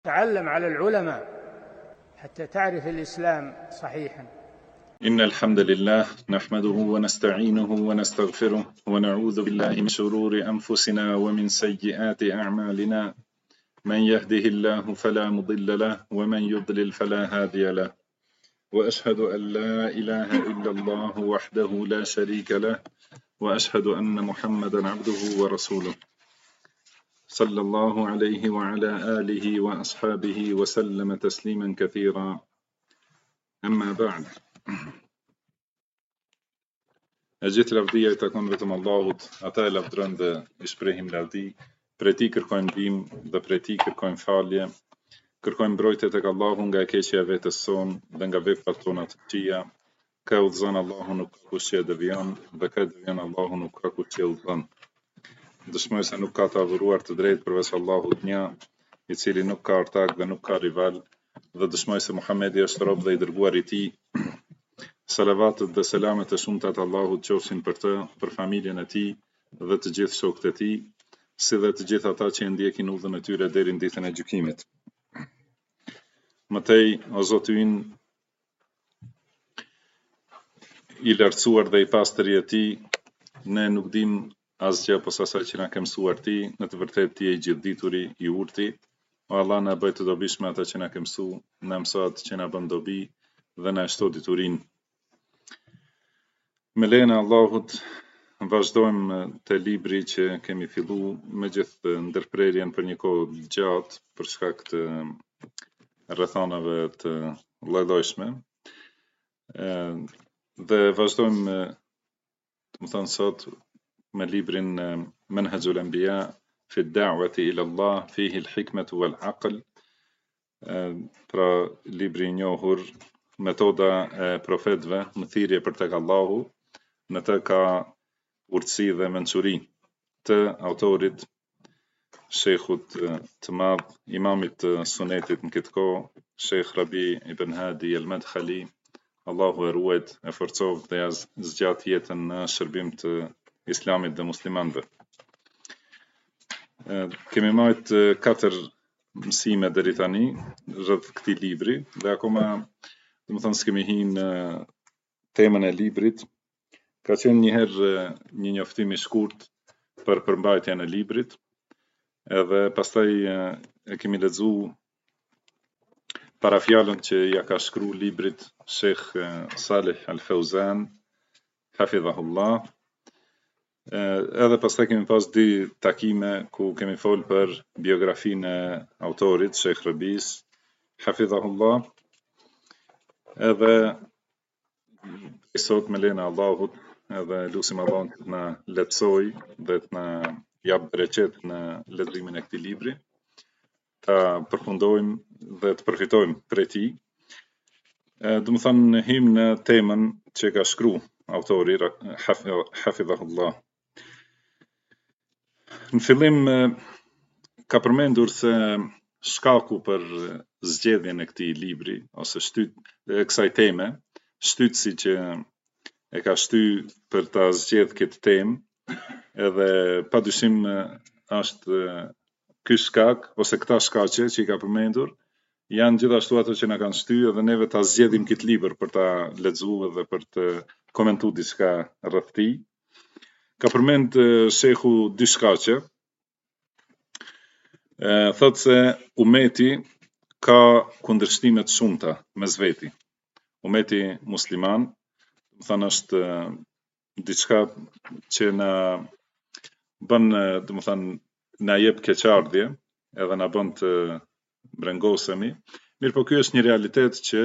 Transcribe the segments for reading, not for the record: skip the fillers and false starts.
تعلم على العلماء حتى تعرف الإسلام صحيحا. إن الحمد لله نحمده ونستعينه ونستغفره ونعوذ بالله من شرور أنفسنا ومن سيئات أعمالنا. من يهده الله فلا مضل له ومن يضلل فلا هادي له، وأشهد أن لا إله إلا الله وحده لا شريك له، وأشهد أن محمدا عبده ورسوله صلى الله عليه وعلى آله وأصحابه وسلم تسليما كثيرا. أما بعد، gjithë lavdia I takon vetëm Allahut, ata e lavdërojmë dhe I shprehim lavdi, prej tij kërkojmë ndihmë dhe prej tij kërkojmë falje, kërkojmë mbrojtje tek Allahu nga e keqja e vetes son dhe nga veprat tona të këqija. Ka udhëzon Allahu nuk ka kush që e devion, dhe ka devion Allahu nuk ka kush që e udhëzon. Dëshmoj se nuk ka të adhuruar të drejtë përveç Allahut një, I cili nuk ka ortak dhe nuk ka rival, dhe dëshmoj se Muhamedi është rob dhe I dërguar I tij. Salavatet dhe selamet e shumta të Allahut qofshin për të, për familjen e tij dhe të gjithë shokët e tij, si dhe të gjithë ata që ndjekin udhën e tyre deri në ditën e gjykimit. Mëtej, o Zoti ynë, I lartësuar dhe I pastër je ti, ne nuk dim asgjë posa asaj që na ke mësuar ti, në të vërtetë ti je I gjithdituri, I urti. O Allah, na bëj të dobishme ata që na ke mësu, na mëso atë që na bën dobi dhe na shto diturinë. Me lejen e Allahut, vazhdojmë te libri që kemi fillu me gjithë ndërprerjen për një kohë gjatë për shkak të rrethonave të lloj-llojshme. Dhe vazhdojmë, të më thënë sot, me librin Manhajul Anbiya fi ad-da'wati ila Allah fihi al-hikmatu wal-aql. Pra, libri I njohur, metoda e profetëve në thirrje për tek Allahu. Në të ka urtësi dhe mençuri të autorit, shejkhut të madh, imamit të sunetit në këtë kohë, Sheikh Rabi ibn Hadi al-Madkhali. Allahu e ruajt, e forcoft dhe ja zgjat jetën në shërbim të Islamit dhe muslimanëve. Kemi marrë 4 mësime deri tani rreth këtij libri dhe akoma, domethënë s'kemi hyrë në temën e librit. Ka qenë njëherë një njoftim I shkurt për përmbajtjen e librit, edhe pastaj e kemi lexuar parafjalën që ja ka shkruar librit Sheikh Salih Al-Fauzan, hafidhahullah. Edhe pastaj kemi pas 2 takime ku kemi folë për biografinë e autorit, Sheikh Rabis, hafidhahullah. Edhe sot me lejen e Allahut, edhe lutim Allahun të na lehtësoj dhe të na jap bereqet në leximin e këtij libri, ta përfundojmë dhe të përfitojmë prej tij. Do të thënë hym në temën që ka shkruar autori hafidhahullah. Në fillim ka përmendur se shkaku për zgjedhjen e këtij libri ose kësaj teme, shtytësi që e ka shty për ta zgjedh këtë temë, edhe padyshim është ky shkak ose këta shkaqe që I ka përmendur, janë gjithashtu ato që na kanë shty edhe neve ta zgjedhim këtë libër për ta lexuar dhe për të komentuar diçka rreth tij. Ka përmend shehu 2 shkaqe. Thotë se umeti ka kundërshtime të shumta mes veti. Umeti musliman, do thënë është diçka që na bën, do të thënë, na jep keqardhje, edhe na bën të brengosemi. Mirë, po ky është një realitet që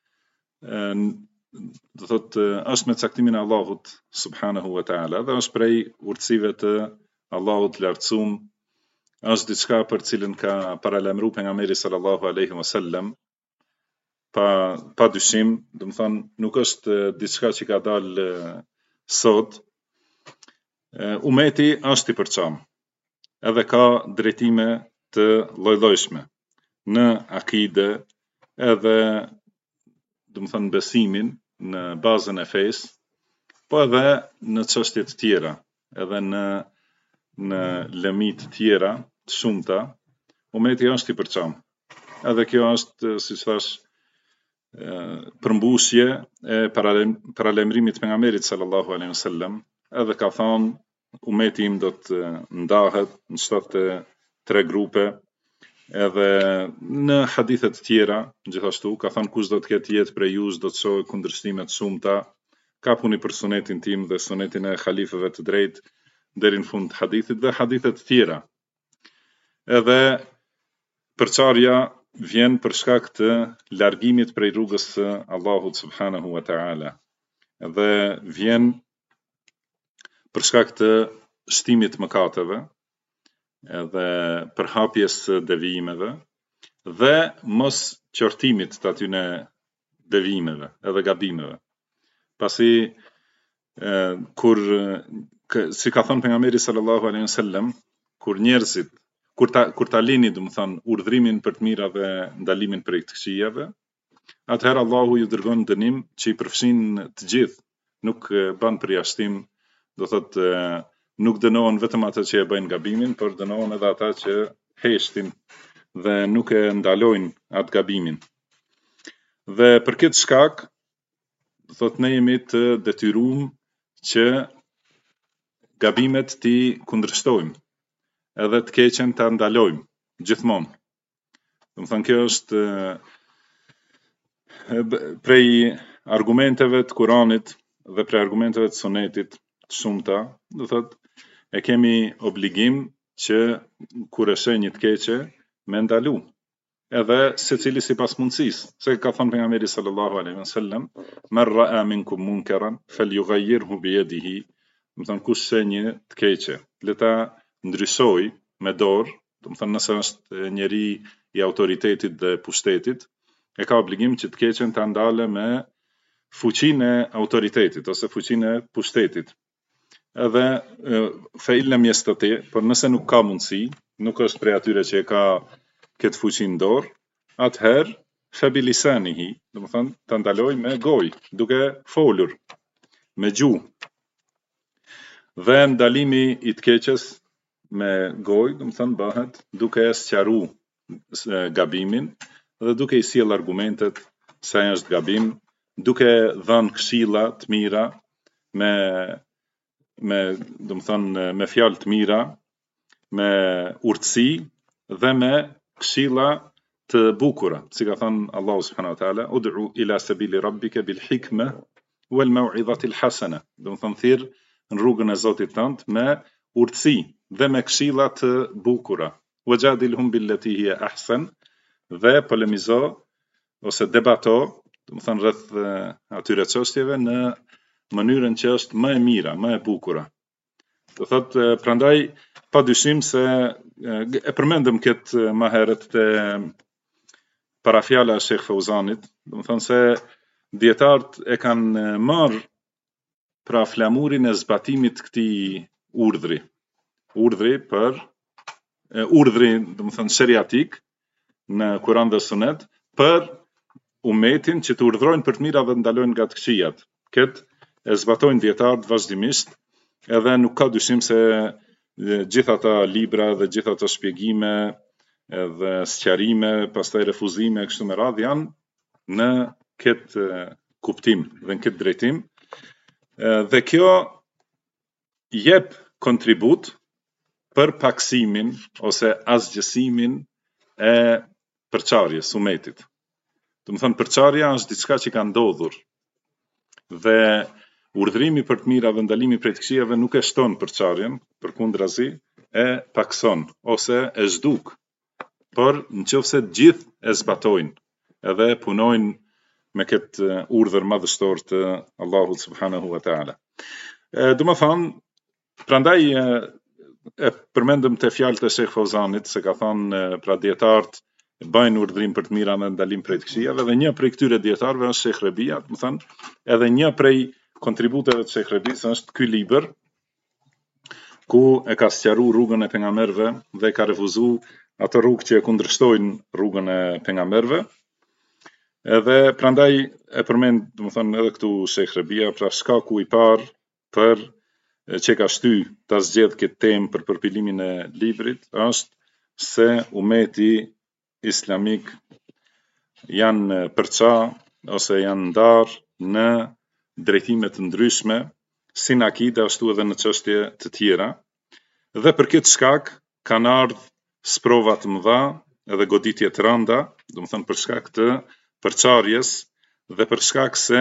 do thotë është me caktimin e Allahut subhanahu wa taala dhe është prej urtësive të Allahut lartësuar. Është diçka për cilën ka paralajmëruar pejgamberi sallallahu alaihi wasallam. Pa dyshim, do të thënë, nuk është diçka që ka dalë sot. Umeti është I përçam, edhe ka drejtime të lloj-llojshme në akide, edhe do të thënë besimin në bazën e fesë, po edhe në çështje të tjera, edhe në lëmi të tjera të shumta, umeti është I përçam. edhe kjo është, siç thash, përmbusje e paralemrimit pejgamberit sallallahu alaihi wasallam, edhe ka thonë umeti im do të ndahet në 73 grupe, edhe në hadithet tjera gjithashtu ka thënë kush do të ketë jetë prej jush do të shohë kundërshtime të shumta, ka puni për sunetin tim dhe sunetin e halifëve të drejtë deri në fund të hadithit dhe hadithet tjera. Edhe përçarja vjen për shkak të largimit prej rrugës së Allahut subhanahu wa ta'ala. Dhe vjen për shkak të shtimit mëkateve, edhe përhapjes së devijimeve dhe mos qortimit të atyne devijimeve edhe gabimeve. Pasi kur si ka thënë pejgamberi sallallahu alaihi wasallam, kur njerëzit kur ta lini, domethënë, urdhrimin për të mira dhe ndalimin prej të këqijave, atëherë Allahu ju dërgon dënim që i përfshin të gjithë, nuk bën përjashtim, do thotë nuk dënohen vetëm ata që e bëjnë gabimin, por dënohen edhe ata që heshtin dhe nuk e ndalojnë atë gabimin. Dhe për këtë shkak, do thotë ne jemi të detyruar që gabimet ti kundërshtojmë, edhe të keqen ta ndalojmë gjithmonë. Domethënë kjo është prej argumenteve të Kuranit dhe prej argumenteve të Sunetit të shumta, do thotë e kemi obligim që kur e shoh një të keqe me ndalu, edhe secili sipas mundësisë. Se ka thënë pejgamberi sallallahu alaihi wasallam, "Man ra'a minkum munkaran falyughayyirhu bi yadihi", domethënë kush sheh një të keqe, le ta ndryshoj me dorë, domethënë nëse është njeri i autoritetit dhe pushtetit, e ka obligim që të keqen ta ndale me fuqinë e autoritetit ose fuqinë e pushtetit. Edhe fa in lam yastati, por nëse nuk ka mundësi, nuk është prej atyre që e ka këtë fuqinë dorë, atëherë fa bi lisanihi, domethënë ta ndaloj me gojë, duke folur me gjuhë. Dhe ndalimi i të keqes me gojë, domethënë bëhet duke e sqaruar gabimin dhe duke i sjell argumentet se ai është gabim, duke dhënë këshilla të mira domethënë me fjalë të mira, me urtësi dhe me këshilla të bukura, si ka thënë Allahu subhanahu wa taala, ud'u ila sabili rabbika bil hikma wal mau'izati al hasana, domethënë thirr në rrugën e Zotit tënd me urtësi dhe me këshilla të bukura. Wajadilhum billati hiya ahsan, dhe polemizo ose debato, domethënë rreth atyre çështjeve në mënyrën që është më e mira, më e bukura. Do thotë prandaj padyshim se e përmendëm këtë më herët te parafjala e Sheikh Fauzanit, domethënë se dietarët e kanë marrë pra flamurin e zbatimit këtij urdhri domethënë sheriatik në Kur'an dhe Sunet për umetin që të urdhrojnë për të mira dhe ndalojnë nga të këqijat. Këtë e zbatojnë dietarët vazhdimisht, edhe nuk ka dyshim se gjithë ata libra dhe gjithë ato shpjegime edhe sqarime, pastaj refuzime kështu me radhë janë në këtë kuptim dhe në këtë drejtim. Dhe kjo jep kontribut për paksimin ose asgjësimin e përçarjes umetit. Domethënë përçarja është diçka që ka ndodhur dhe urdhrimi për të mira dhe ndalimi prej të këqijave nuk e shton përçarjen, përkundrazi e pakson ose e zhduk. Por nëse të gjithë e zbatojnë edhe punojnë me këtë urdhër madhështor të Allahut subhanahu wa taala. Domethënë, prandaj e përmendëm te fjalët e Sheikh Fauzanit se ka thënë pra dietarët bëjnë urdhrim për të mira dhe ndalim prej të këqijave, dhe një prej këtyre dietarëve është Sheikh Rabia, domethënë edhe një prej kontributeve të Sheikh Rabis është ky libër ku e ka sqaruar rrugën e pejgamberëve dhe ka refuzuar ato rrugë që e kundërshtojnë rrugën e pejgamberëve. Edhe prandaj e përmend domethënë edhe këtu Sheikh Rabia, pra shkaku i parë për që ka shty ta zgjedh këtë temë për përpilimin e librit është se umeti islamik janë përça ose janë ndarë në drejtime të ndryshme, si në akide ashtu edhe në çështje të tjera, dhe për këtë shkak kanë ardhur sprova të mëdha edhe goditje të rënda, domethënë për shkak të përçarjes dhe për shkak se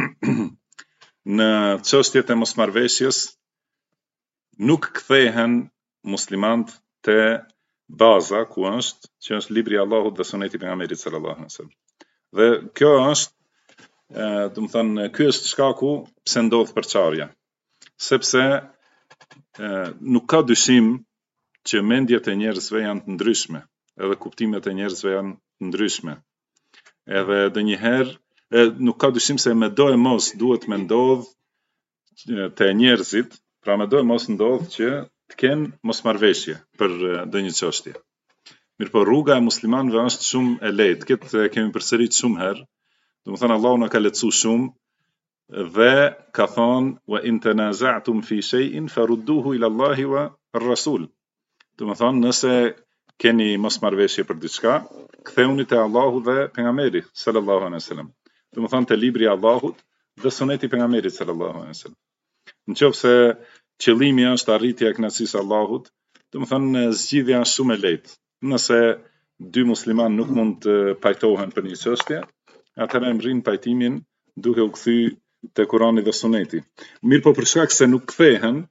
në çështjet e mosmarrveshjes nuk kthehen muslimanët te baza ku është, që është libri i Allahut dhe suneti i pejgamberit sallallahu alaihi wasallam. Dhe kjo është, domethënë, ky është shkaku pse ndodh përçarja. Sepse nuk ka dyshim që mendjet e njerëzve janë të ndryshme, edhe kuptimet e njerëzve janë të ndryshme. Edhe ndonjëherë nuk ka dyshim se me do e mos duhet me ndodh te njerëzit, pra me do e mos ndodh që të kenë mosmarrveshje për ndonjë çështje. Mirëpo rruga e muslimanëve është shumë e lehtë. Këtë kemi përsërit shumë herë. Domethënë Allahu na ka lehtësuar shumë dhe ka thonë wa in tanaza'tum fi shay'in farudduhu ila Allahi wa ar-rasul. Domethënë nëse keni mosmarrveshje për diçka, ktheuni te Allahu dhe pejgamberi sallallahu alaihi wasallam. Domethënë te libri i Allahut dhe suneti i pejgamberit sallallahu alaihi wasallam. Nëse qëllimi është arritja e kënaqësisë së Allahut, domethënë zgjidhja është shumë e lehtë. Nëse dy muslimanë nuk mund të pajtohen për një çështje, atëherë mrin pajtimin duke u kthy te Kurani dhe Suneti. Mirëpo për shkak se nuk kthehen,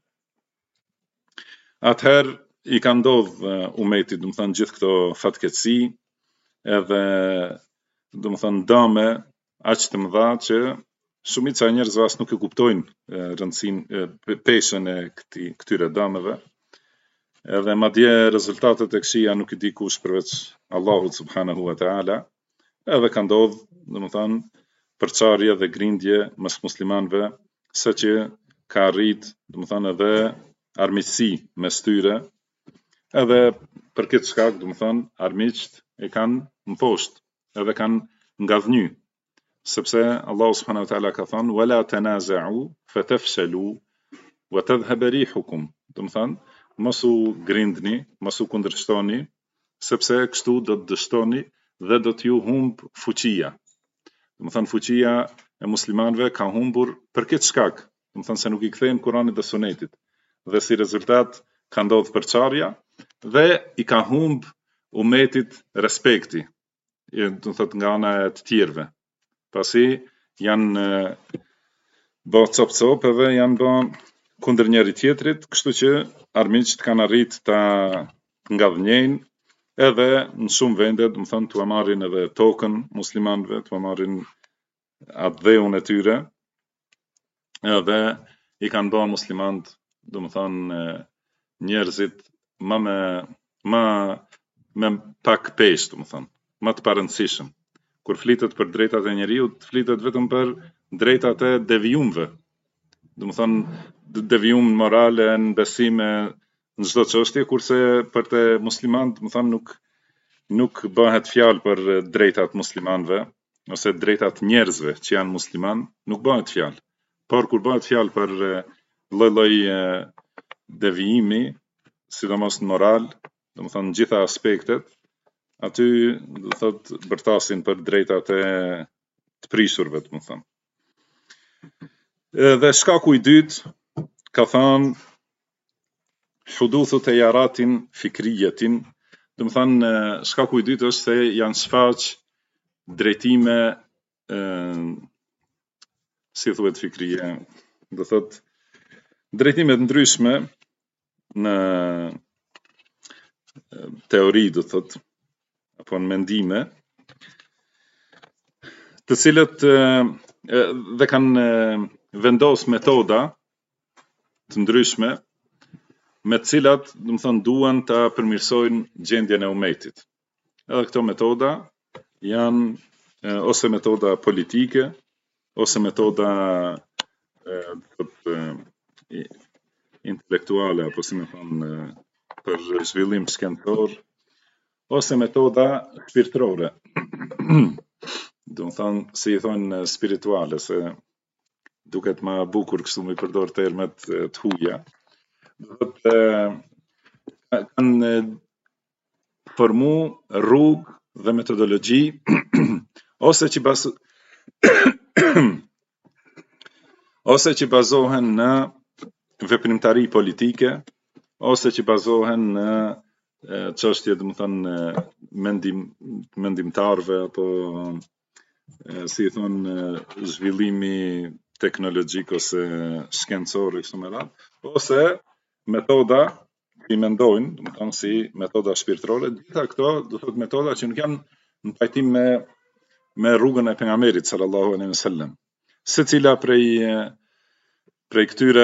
atëherë i ka ndodh umetit, domethënë gjithë këto fatkeqësi, edhe domethënë dëme aq të mëdha që shumica e njerëzve as nuk e kuptojnë rëndësinë, peshën e këtyre dëmeve. Edhe madje rezultatet e këqija nuk i di kush përveç Allahut subhanahu wa taala, edhe ka ndodh, domethënë, përçarje dhe grindje mes muslimanëve, saqë ka arrit, domethënë, edhe armiqësi mes tyre, edhe për këtë shkak, domethënë, armiqt e kanë mposhtë, edhe kanë ngadhnjy, sepse Allahu subhanahu wa taala ka thënë wala tanaza'u fatafshalu wa tadhhab rihukum. Domethënë, mos u grindni, mos u kundërshtoni, sepse kështu do të dështoni dhe do t'ju humb fuqia. Domethënë fuqia e muslimanëve ka humbur për këtë shkak, domethënë se nuk i kthejnë Kuranit dhe Sunetit. Dhe si rezultat ka ndodhur përçarja dhe i ka humb umetit respekti, do të thotë nga ana e të tjerëve. Pasi janë bë cop edhe janë bë kundër njëri tjetrit, kështu që armiqt kanë arrit ta ngadhnjejnë edhe në shumë vende, domethënë t'u marrin edhe tokën muslimanëve, t'u marrin atë dheun e tyre, edhe i kanë bë muslimanët, domethënë njerëzit me pak peshë, domethënë, më të parëndësishëm. Kur flitet për drejtat e njeriut, flitet vetëm për drejtat e devijumve. Domethënë devijum morale në besime në çdo çështje, kurse për te muslimanët, domethënë nuk bëhet fjalë për drejtat muslimanëve ose drejtat njerëzve që janë musliman, nuk bëhet fjalë. Por kur bëhet fjalë për lloj devijimi, sidomos në moral, domethënë gjitha aspektet, aty do thot bërtasin për drejtat e të prishurve, domethënë. Dhe shkaku i dytë ka thënë huduthu tayaratin fikriyatin, domethënë shkaku i dytë është se janë shfaq drejtime si thuhet fikrije, do thot drejtime të ndryshme në teori, do thot, apo në mendime, të cilët dhe kanë vendos metoda të ndryshme me të cilat, domethënë, duan ta përmirësojnë gjendjen e umetit. Edhe këto metoda janë ose metoda politike, ose metoda intelektuale, apo si më thonë, për zhvillim shkencor, ose metoda shpirtërore. Do të thonë, si i thonë spirituale, se duket më bukur kështu me përdor termet të huaja. Do të kanë formu rrugë dhe metodologji ose që bazohen në veprimtari politike, ose që bazohen në çështje, domethënë mendimtarve apo si i thon zhvillimi teknologjik ose shkencor e kështu me radhë, ose metoda që i mendojnë, domethënë si metoda shpirtërore, gjitha këto do thotë metoda që nuk janë në pajtim me rrugën e pejgamberit sallallahu alaihi wasallam. Secila prej këtyre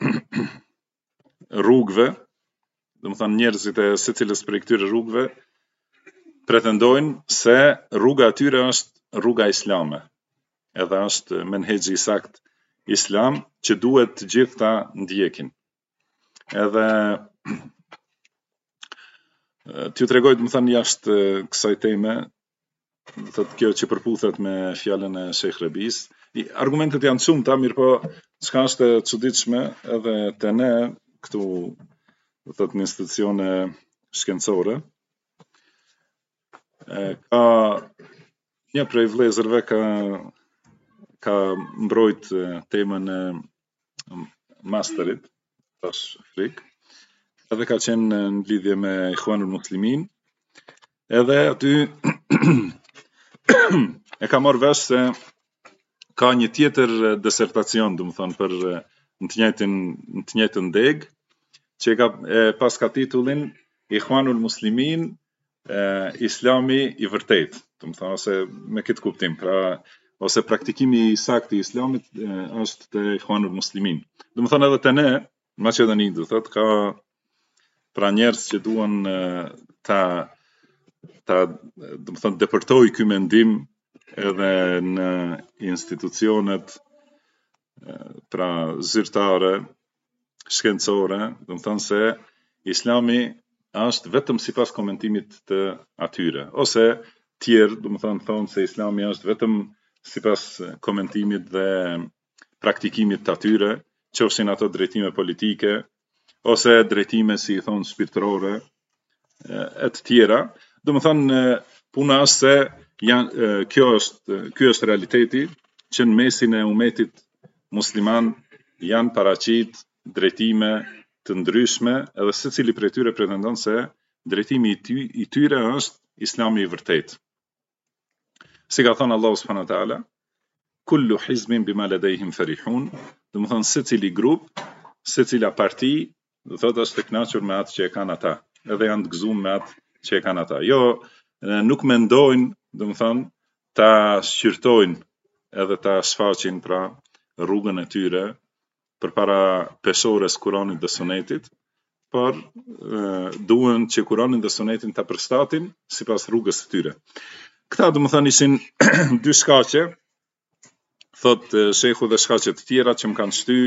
rrugëve, domethënë njerëzit e secilës prej këtyre rrugëve pretendojnë se rruga e tyre është rruga islame, edhe është menhexhi i sakt islam që duhet të gjithë ta ndjekin. Edhe t'ju tregoj domethënë jashtë kësaj teme, thotë kjo që përputhet me fjalën e Sheikh Rebis. Argumentet janë shumëta, mirë po çka është e çuditshme edhe te ne këtu, thotë në institucione shkencore, ka një prej vëllezërve ka mbrojt temën e masterit tash frik, edhe ka qenë në lidhje me Ikhwanul Muslimin, edhe aty e ka marrë vesh se ka një tjetër disertacion, domethënë për në të njëjtën deg, që e pas ka titullin Ikhwanul Muslimin, Islami i vërtet, domethënë ose me këtë kuptim, pra ose praktikimi i saktë i islamit është te Ikhwanul Muslimin. Domethënë edhe te ne në Maqedoni, do thotë, ka pra njerëz që duan ta domethënë depërtoj ky mendim edhe në institucionet pra zyrtare, shkencore, domethënë se Islami është vetëm sipas komentimit të atyre, ose tjerë, domethënë thonë se Islami është vetëm sipas komentimit dhe praktikimit të atyre, qofshin ato drejtime politike, ose drejtime si i thonë shpirtërore, e të tjera. Domethënë puna është se ky është realiteti që në mesin e umetit musliman janë paraqit drejtime të ndryshme, edhe secili prej tyre pretendon se drejtimi i tyre është Islami i vërtet. Si ka thënë Allahu subhanahu wa taala, kullu hizbin bima ladayhim farihun, domethënë secili grup, secila parti, do thotë është e kënaqur me atë që e kanë ata, edhe janë të gëzuar me atë që e kanë ata. Jo, nuk mendojnë, domethënë, ta shqyrtojnë edhe ta shfaqin pra rrugën e tyre përpara peshores Kuranit dhe Sunetit, por duhen që Kuranin dhe Sunetin ta përshtatin sipas rrugës së tyre. Këta domethënë ishin dy shkaqe, thotë shehu, dhe shkaqe të tjera që më kanë shty,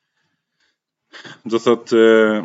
do thotë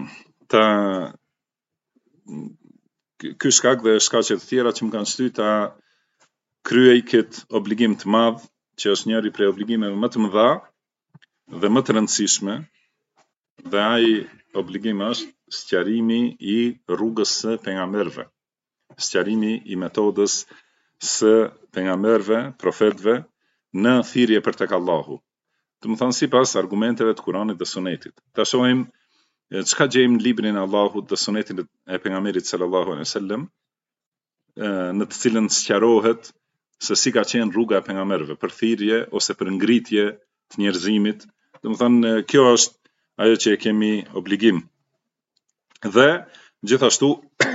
ky shkak dhe shkaqe të tjera që më kanë shty ta kryej këtë obligim të madh, që është njëri prej obligimeve më të mëdha dhe më të rëndësishme, dhe ai obligim është sqarimi i rrugës së pejgamberëve, sqarimi i metodës së pejgamberëve, profetëve në thirrje për tek Allahu. Domethënë sipas argumenteve të Kuranit dhe Sunetit. Ta shohim çka gjejmë në librin e Allahut dhe Sunetin e pejgamberit sallallahu alaihi wasallam, në të cilën sqarohet se si ka qenë rruga e pejgamberëve për thirrje ose për ngritje të njerëzimit. Domethënë kjo është ajo që e kemi obligim. Dhe gjithashtu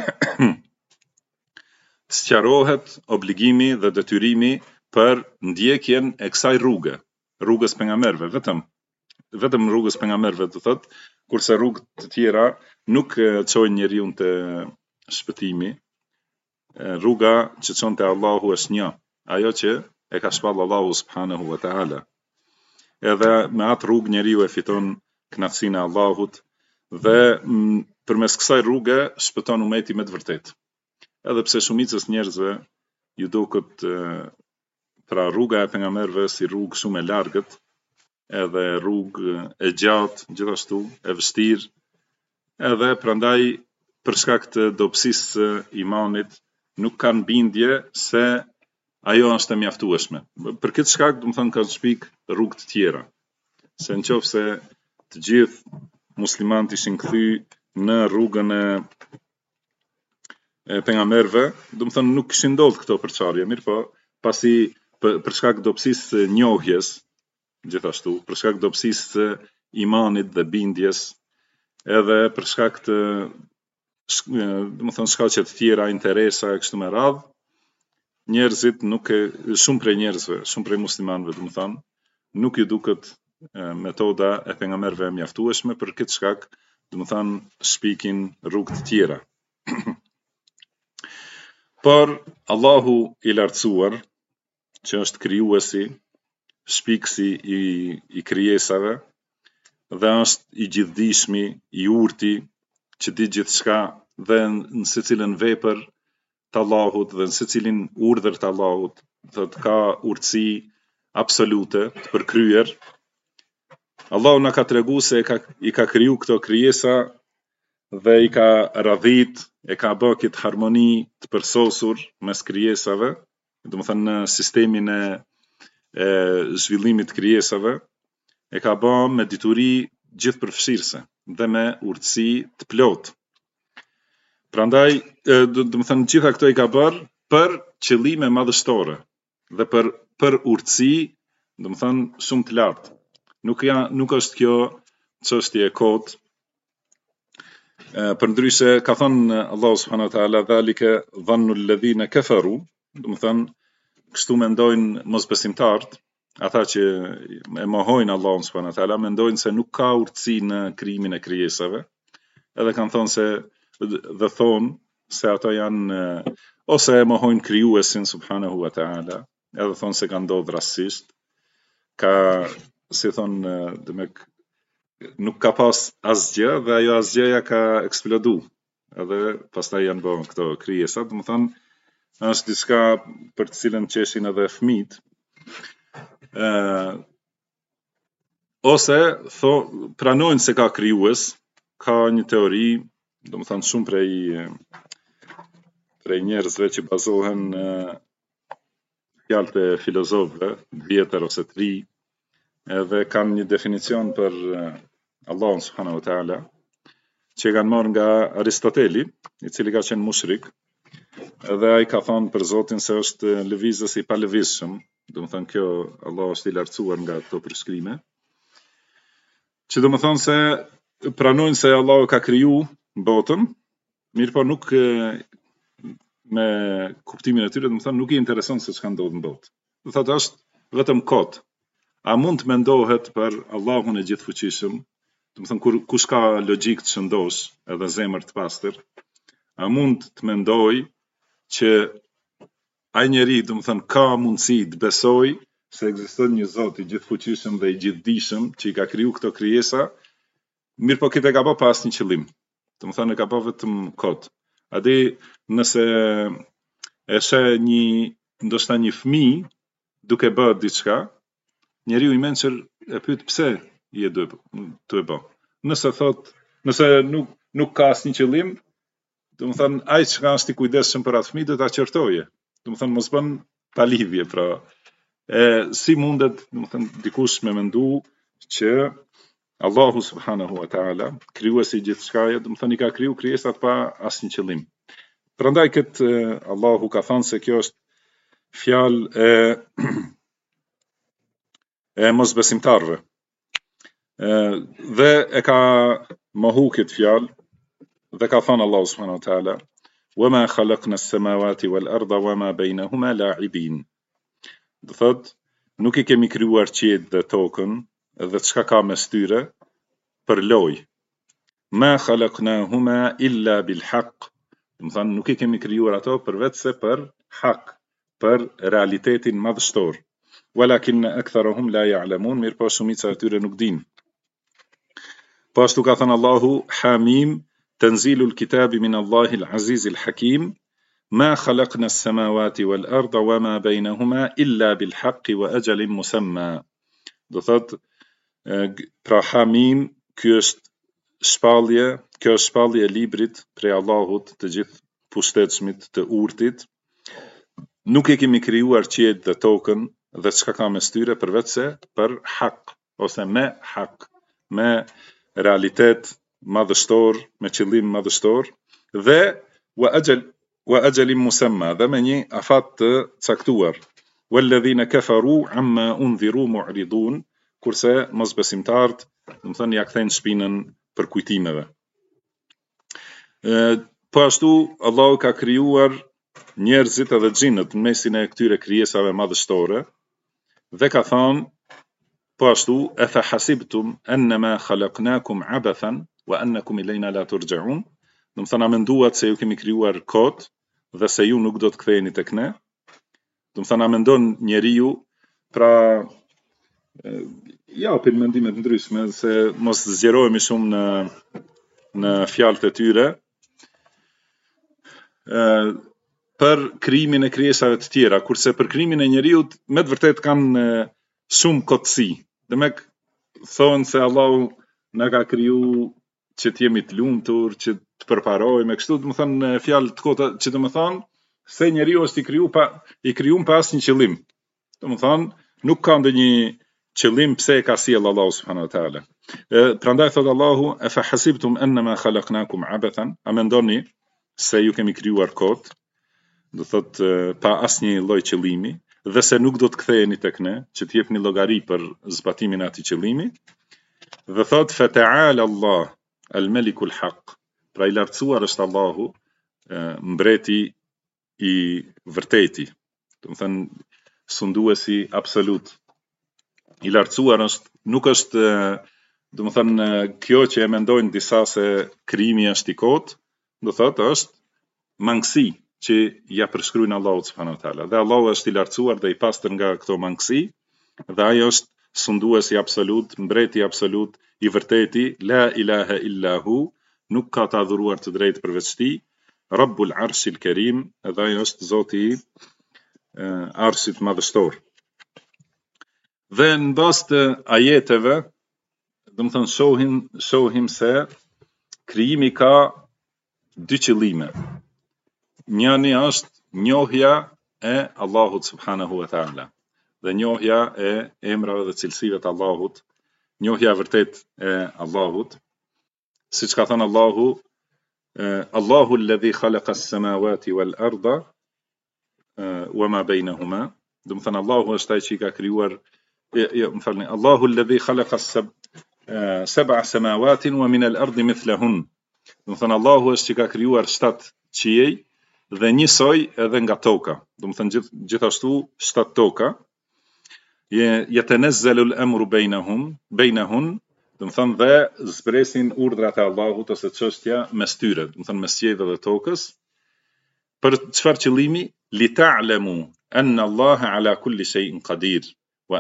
sqarohet obligimi dhe detyrimi për ndjekjen e kësaj rrugës pejgamberëve, vetëm rrugës pejgamberëve, do thotë, kurse rrugë të tjera nuk çojnë njeriu te shpëtimi. Rruga që çon te Allahu është një, ajo që e ka shpall Allahu subhanahu wa taala. Edhe me atë rrugë njeriu e fiton kënaqësinë e Allahut dhe përmes kësaj rruge shpëton umeti me të vërtetë. Edhe pse shumicës njerëzve ju duket pra rruga e pejgamberëve si rrugë shumë e largët, edhe rrugë e gjatë, gjithashtu e vështirë, edhe prandaj për shkak të dobësisë së imanit nuk kanë bindje se ajo është e mjaftueshme. Për këtë shkak, do të thonë kanë shpik rrugë të tjera. Se nëse të gjithë muslimanët ishin kthy në rrugën e pejgamberëve, do të thonë nuk kishin ndodhur këto përçarje, mirë po, pasi për shkak dobësisë së njohjes, gjithashtu, për shkak dobësisë së imanit dhe bindjes, edhe për shkak të do të thonë shkaqe të tjera, interesa e kështu me radhë, njerëzit shumë prej njerëzve, shumë prej muslimanëve, do të thonë, nuk ju duket metoda e pejgamberëve mjaftueshme, për këtë shkak, do të thonë shpikin rrugë të tjera. Por Allahu i lartësuar, që është krijuesi, shpikësi i krijesave, dhe është i gjithdijshmi, i urti, që di gjithçka dhe në secilën vepër të Allahut dhe në secilin urdhër të Allahut, thotë ka urtësi absolute të përkryer. Allahu na ka treguar se i ka kriju këto krijesa dhe i ka radhit, e ka bërë këtë harmoni të përsosur mes krijesave, do të thënë në sistemin e zhvillimit të krijesave, e ka bërë me dituri gjithëpërfshirëse dhe me urtësi të plotë. Prandaj, do të thënë gjitha këto i ka bërë për qëllime madhështore dhe për urtësi, do të thënë shumë të lartë. Nuk është kjo çështje e kotë. Përndryshe ka thënë Allahu subhanahu wa taala dhalika dhannu alladhina kafaru, do të thënë kështu mendojnë mosbesimtarët, ata që e mohojnë Allahun subhanahu wa taala, mendojnë se nuk ka urtësi në krijimin e krijesave, edhe kanë thënë se dhe thonë se ata janë ose e mohojnë krijuesin subhanahu wa taala, edhe thonë se ka ndodhur rastësisht, ka si thonë demek nuk ka pas asgjë dhe ajo asgjëja ka eksplodu. Edhe pastaj janë bërë këto krijesa, do të thonë është diçka për të cilën qeshin edhe fëmijët. Ose pranojnë se ka krijues, ka një teori, do të thonë shumë prej njerëzve që bazohen në fjalët e filozofëve, vjetër ose të ri, edhe kanë një definicion për Allahun subhanahu wa taala, që e kanë marrë nga Aristoteli, i cili ka qenë mushrik, edhe ai ka thënë për Zotin se është lëvizës i palëvizshëm, do të thënë kjo Allah është i lartësuar nga këto përshkrime, që do të thonë se pranojnë se Allahu ka kriju botën, mirë po nuk me kuptimin e tyre, do të thonë nuk i intereson se çka ndodh në botë. Do thotë është vetëm kot. A mund të mendohet për Allahun e gjithfuqishëm, do të thënë kush ka logjik të shëndosh edhe zemër të pastër, a mund të mendoj që ai njeri, do të thënë ka mundësi të besoj se ekziston një Zot i gjithfuqishëm dhe i gjithdijshëm që i ka kriju këto krijesa, mirë po këtë e ka bërë pas një qëllim. Do të thënë e ka bërë vetëm kot. A di nëse e sheh ndoshta një fëmijë duke bërë diçka, njeriu i mençur e pyet pse i e të e bë. Nëse nuk ka asnjë qëllim, do të thënë ai që është i kujdesshëm për atë fëmijë do ta qortoje. Do të thënë mos bën pa lidhje, pra. Si mundet, do të thënë dikush me mendu që Allahu subhanahu wa taala, krijuesi i gjithçkaje, do të thënë i ka kriju krijesat pa asnjë qëllim. Prandaj këtë Allahu ka thënë se kjo është fjalë e mosbesimtarëve. Dhe e ka mohu këtë fjalë dhe ka thënë Allahu subhanahu wa taala wama khalaqna as-samawati wal arda wama bainahuma la'ibin. Do thotë nuk i kemi krijuar qiejt dhe tokën dhe çka ka mes tyre për lojë. Ma khalaqnahuma illa bil haqq. Do thonë nuk i kemi krijuar ato përveç se për hak, për realitetin madhështor. Walakin aktharuhum la ya'lamun, mirë po shumica e tyre nuk dinë. Po ashtu ka thënë Allahu Hamim, tanzilul kitabi min Allahil azizil hakim, ma khalaqna as-samawati wal arda wama bainahuma illa bil haqqi wa ajalin musamma. Do thotë pra Hamim, kjo është shpallje e librit prej Allahut të gjithë pushtetshmit të urtit, nuk e kemi krijuar qiejt dhe tokën dhe çka ka mes tyre përveç se për hak ose me hak, me realitet madhështor, me qëllim madhështor dhe wa ajalin musamma dhe me një afat të caktuar. Walladhina kafaru amma undhiru mu'ridun, kurse mosbesimtarët, do të thënë ja kthejnë shpinën për kujtimeve. Po ashtu Allahu ka krijuar njerëzit edhe xhinët në mesin e këtyre krijesave madhështore dhe ka thënë po ashtu afa hasibtum annama khalaqnakum abathan wa annakum ilayna la turja'un, do të thënë a menduat se ju kemi krijuar kot dhe se ju nuk do të ktheheni tek ne. Do të thënë a mendon njeriu, pra japin mendime të ndryshme se mos zgjerohemi shumë në fjalët e tyre për krijimin e krijesave të tjera, kurse për krijimin e njeriut me të vërtet kanë shumë kotësi. Demek thonë se Allahu na ka kriju që të jemi të lumtur, që të përparojmë, kështu do të thënë fjalë të kota, që do të thonë se njeriu është i krijuar pa asnjë qëllim. Do të thonë nuk ka ndonjë qëllim pse e ka sjell Allahu subhanahu wa taala. Prandaj thot Allahu afa hasibtum annama khalaqnakum abathan, a mendoni se ju kemi krijuar kot, do thot pa asnjë lloj qëllimi dhe se nuk do të ktheheni tek ne, që të jepni llogari për zbatimin e atij qëllimi. Dhe thot fata'ala Allah al-Malikul Haq, pra i lartësuar është Allahu, mbreti i vërteti, do të thënë sunduesi absolut. I lartësuar është, nuk është, do të thënë kjo që e mendojnë disa se krijimi është i kotë, do thotë është mangësi që ja përshkruajnë Allahut subhanahu wa taala. Dhe Allahu është i lartësuar dhe i pastër nga këto mangësi, dhe ai është sunduesi absolut, mbreti absolut, i vërteti, la ilaha illa hu, nuk ka të adhuruar të drejtë përveç tij, Rabbul Arshil Karim, dhe ai është Zoti i Arshit madhështor. Dhe në bazë të ajeteve, do të thënë shohim se krijimi ka dy qëllime. Njëri është njohja e Allahut subhanahu wa taala dhe njohja e emrave dhe cilësive të Allahut, njohja vërtet e Allahut, siç ka thënë Allahu, Allahu alladhi khalaqa as-samawati wal arda wama bainahuma, do të thënë Allahu është ai që ka krijuar, Allahu alladhi khalaqa sab'a samawati wa min al-ardi mithlahun, do të thënë Allahu është që ka krijuar 7 qiej dhe njësoj edhe nga toka, do të thënë gjithashtu 7 toka. Yatanazzalu al-amru bainahun, do të thënë dhe zbresin urdhrat e Allahut ose çështja mes tyre, do të thënë mes qiejve dhe tokës. Për çfarë qëllimi? Li ta'lamu anna Allaha ala kulli shay'in qadir wa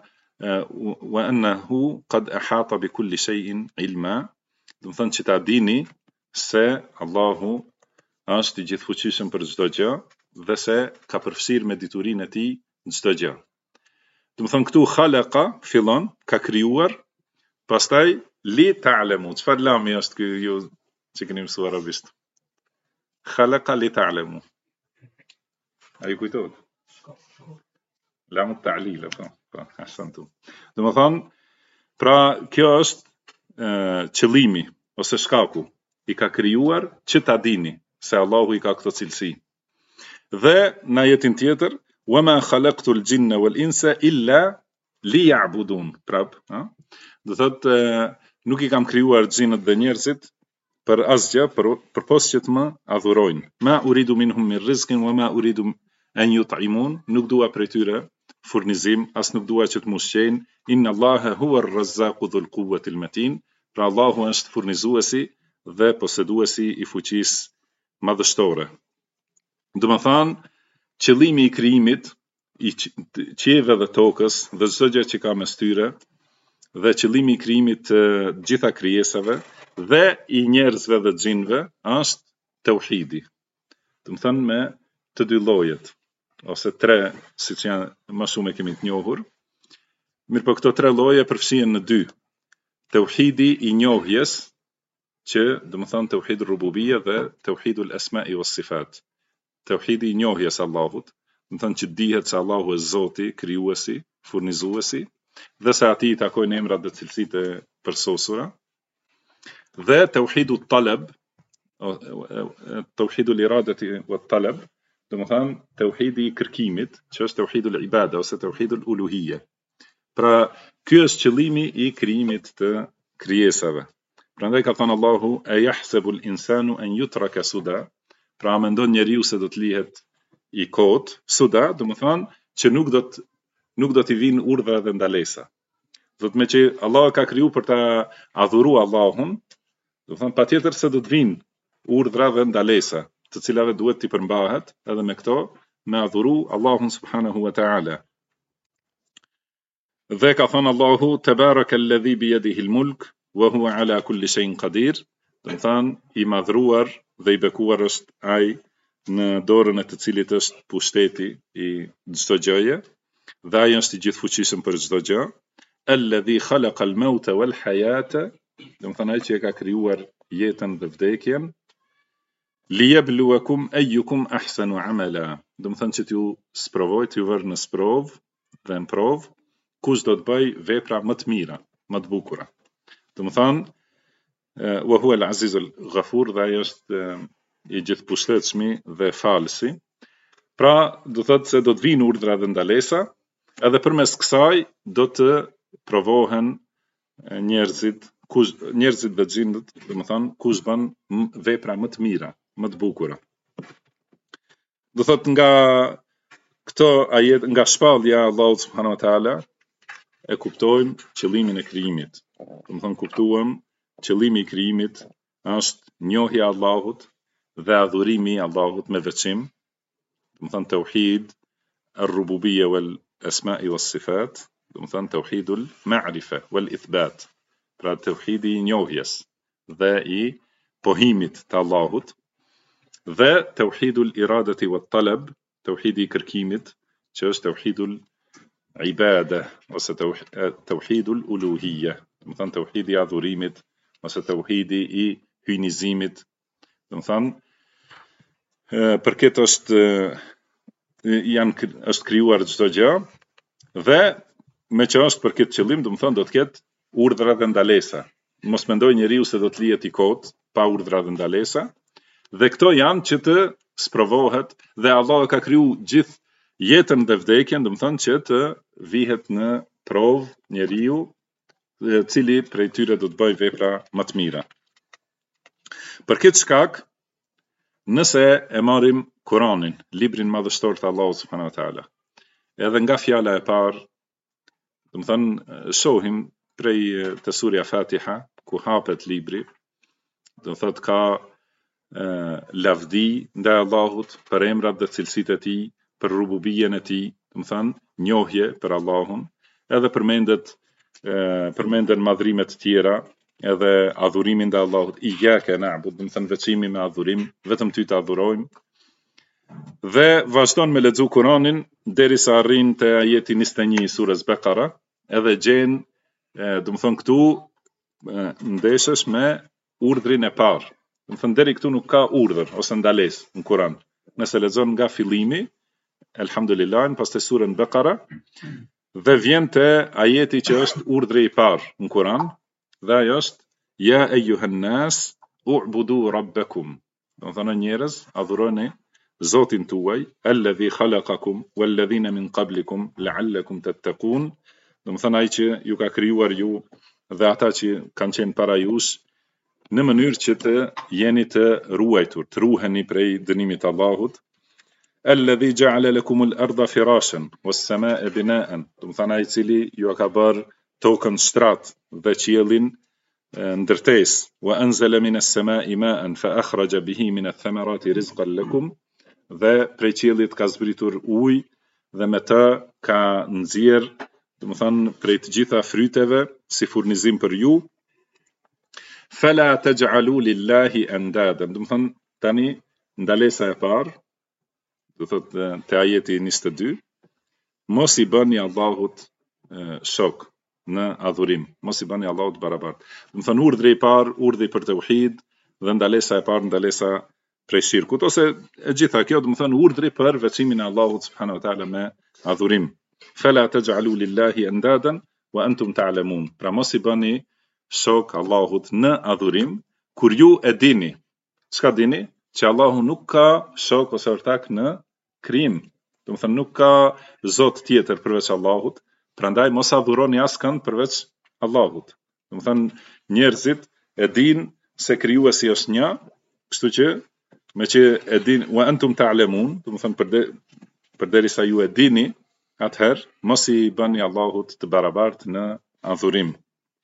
annahu qad ahata bi kulli shay'in ilma, do të thënë që ta dini se Allahu është i gjithfuqishëm për çdo gjë dhe se ka përfshirë me diturinë e tij çdo gjë. Do të thënë këtu khalaqa fillon, ka krijuar, pastaj li ta'lamu. Çfarë lami është ky ju që keni mësuar arabisht? Khalaqa li ta'lamu. Ai kujtohet? Lamu ta'lil, po, ahsantu. Do të thënë, pra kjo është qëllimi ose shkaku, i ka krijuar që ta dini se Allahu i ka këto cilësi. Dhe në ajetin tjetër, wama khalaqtul jinna wal insa illa liya'budun, prap, do thotë nuk i kam krijuar xhinët dhe njerëzit për asgjë, përpos që të më adhurojnë. Ma uridu minhum min rizqin wama uridu an yut'imun, nuk dua prej tyre furnizim, as nuk dua që të më ushqejnë. Inna Allaha huwa ar-razzaqu dhul quwwati al-matin, pra Allahu është furnizuesi dhe poseduesi i fuqisë madhështore. Do të thënë, qëllimi i krijimit i qiejve dhe tokës dhe çdo gjë që ka mes tyre, dhe qëllimi i krijimit të gjitha krijesave dhe i njerëzve dhe xhinëve është tauhidi. Do të thënë me të dy llojet ose 3, siç janë më shumë e kemi të njohur. Mirë, po këto 3 lloje përfshihen në 2. Tauhidi i njohjes, që do të thonë tauhidul rububiyya dhe tauhidul asma'i was sifat. Tauhidi i njohjes Allahut, do të thonë që dihet se Allahu është Zoti, krijuesi, furnizuesi, dhe se atij i takojnë emrat dhe cilësitë e përsosura. Dhe tauhidu talab, tauhidu iradati wa talab, do të thonë tauhidi i kërkimit, që është tauhidul ibada ose tauhidul uluhiyya. Pra, ky është qëllimi i krijimit të krijesave. Prandaj ka thënë Allahu: "E yahsabul insanu an yutraka suda", pra mendon njeriu se do të lihet i kot, suda, do të thonë që nuk do t'i vinë urdhra dhe ndalesa. Do të me që Allah ka kriju për ta adhuru Allahun, do të thonë patjetër se do të vinë urdhra dhe ndalesa, të cilave duhet t'i përmbahet, edhe me këto me adhuru Allahun subhanahu wa ta'ala. Dhe ka thënë Allahu: "Tabarakalladhi bi yadihi al-mulk wa huwa ala kulli shay'in qadir", do të thonë i madhruar dhe i bekuar është ai në dorën e të cilit është pushteti i çdo gjëje, dhe ai është i gjithfuqishëm për çdo gjë. Alladhi khalaqa al-mauta wal hayata, do të thonë ai që e ka krijuar jetën dhe vdekjen. Liyabluwakum ayyukum ahsanu amala, do të thonë që t'ju sprovoj, t'ju vër në sprov dhe në prov, kush do të bëj vepra më të mira, më të bukura. Do të thonë wa huwa al-aziz al-ghafur, dhe ai është i gjithpushtetshmi dhe falësi. Pra, do thotë se do të vinë urdhra dhe ndalesa, edhe përmes kësaj do të provohen njerëzit dhe xhindët, do të thonë kush bën vepra më të mira, më të bukura. Do thotë nga këto ajet, nga shpallja e Allahut subhanahu wa taala, e kuptojmë qëllimin e krijimit. Do të thonë kuptuam qëllimi i krijimit është njohja e Allahut dhe adhurimi i Allahut me veçim, do të thonë tauhid ar-rububiyya wal asma'i was sifat, do të thonë tauhidul ma'rifa wal ithbat, pra tauhidi i njohjes dhe i pohimit të Allahut, dhe tauhidul iradati wat talab, tauhidi i kërkimit, që është tauhidul ibada ose tauhidul uluhiyya, do të thonë tauhidi i adhurimit ose tauhidi i hynizimit. Do të thonë për këtë është krijuar çdo gjë, dhe me që është për këtë qëllim, do të thonë do të ketë urdhra dhe ndalesa. Mos mendoj njeriu se do të lihet i kot pa urdhra dhe ndalesa, dhe këto janë që të sprovohet, dhe Allah ka kriju gjithë jetën dhe vdekjen, do të thonë që të vihet në provë njeriu, cili prej tyre do të bëjë vepra më të mira. Për këtë shkak, nëse e marrim Kur'anin, librin madhështor të Allahut subhanahu wa taala, edhe nga fjala e parë, do të thonë shohim prej të surja Fatiha, ku hapet libri, do thotë ka lavdi ndaj Allahut për emrat dhe cilësitë e tij, për rububiyen e tij, do të thonë njohje për Allahun, edhe përmenden madhrimet të tjera, edhe adhurimin ndaj Allahut, iyyaka na'budu, do të thonë veçimi me adhurim, vetëm ty të adhurojmë. Dhe vazhdon me lexu Kur'anin derisa arrin te ajeti 21 i surës Bekara, edhe gjen, do të thonë këtu ndeshesh me urdhrin e parë. Do të thonë deri këtu nuk ka urdhër ose ndalesë në Kur'an. Nëse lexon nga fillimi, elhamdulillah, pastaj surën Bekara, dhe vjen te ajeti që është urdhri i parë në Kur'an, dhe ajo është ya ayyuhan nas u'budu rabbakum. Do të thonë njerëz, adhuroni Zotin tuaj, alladhi khalaqakum walladhina min qablikum la'allakum tattaqun. Do të thonë ai që ju ka krijuar ju dhe ata që kanë qenë para jush, në mënyrë që të jeni të ruajtur, të ruheni prej dënimit të Allahut. Alladhi ja'ala lakumul arda firashan was samaa bina'an. Do të thonë ai i cili ju ka bërë tokën shtrat dhe qiellin ndërtesë. Wa anzala minas samaa'i ma'an fa akhraja bihi minath thamarati rizqan lakum. Dhe prej qiellit ka zbritur ujë dhe me të ka nxjerr, do të thonë prej të gjitha fryteve si furnizim për ju. Fala taj'alu lillahi andada. Do të thonë tani ndalesa e parë, do thotë te ajeti 22, mos i bëni Allahut shok në adhurim, mos i bëni Allahut barabart. Do të thonë urdhri i parë, urdhri për tauhid, dhe ndalesa e parë, ndalesa prej shirkut, ose e gjitha kjo, do të thënë urdhri për veçimin e Allahut subhanahu wa taala me adhurim. Fala taj'alu lillahi andadan wa antum ta'lamun. Pra mos i bëni shok Allahut në adhurim, kur ju e dini. Çka dini? Që Allahu nuk ka shok ose ortak në krijim. Do të thënë nuk ka zot tjetër përveç Allahut, prandaj mos adhuroni askënd përveç Allahut. Do të thënë njerëzit e dinë se krijuesi është një, kështu që me që e din wa antum ta'lamun, do të thënë përderisa ju e dini, atëherë mos i bëni Allahut të barabartë në adhurim.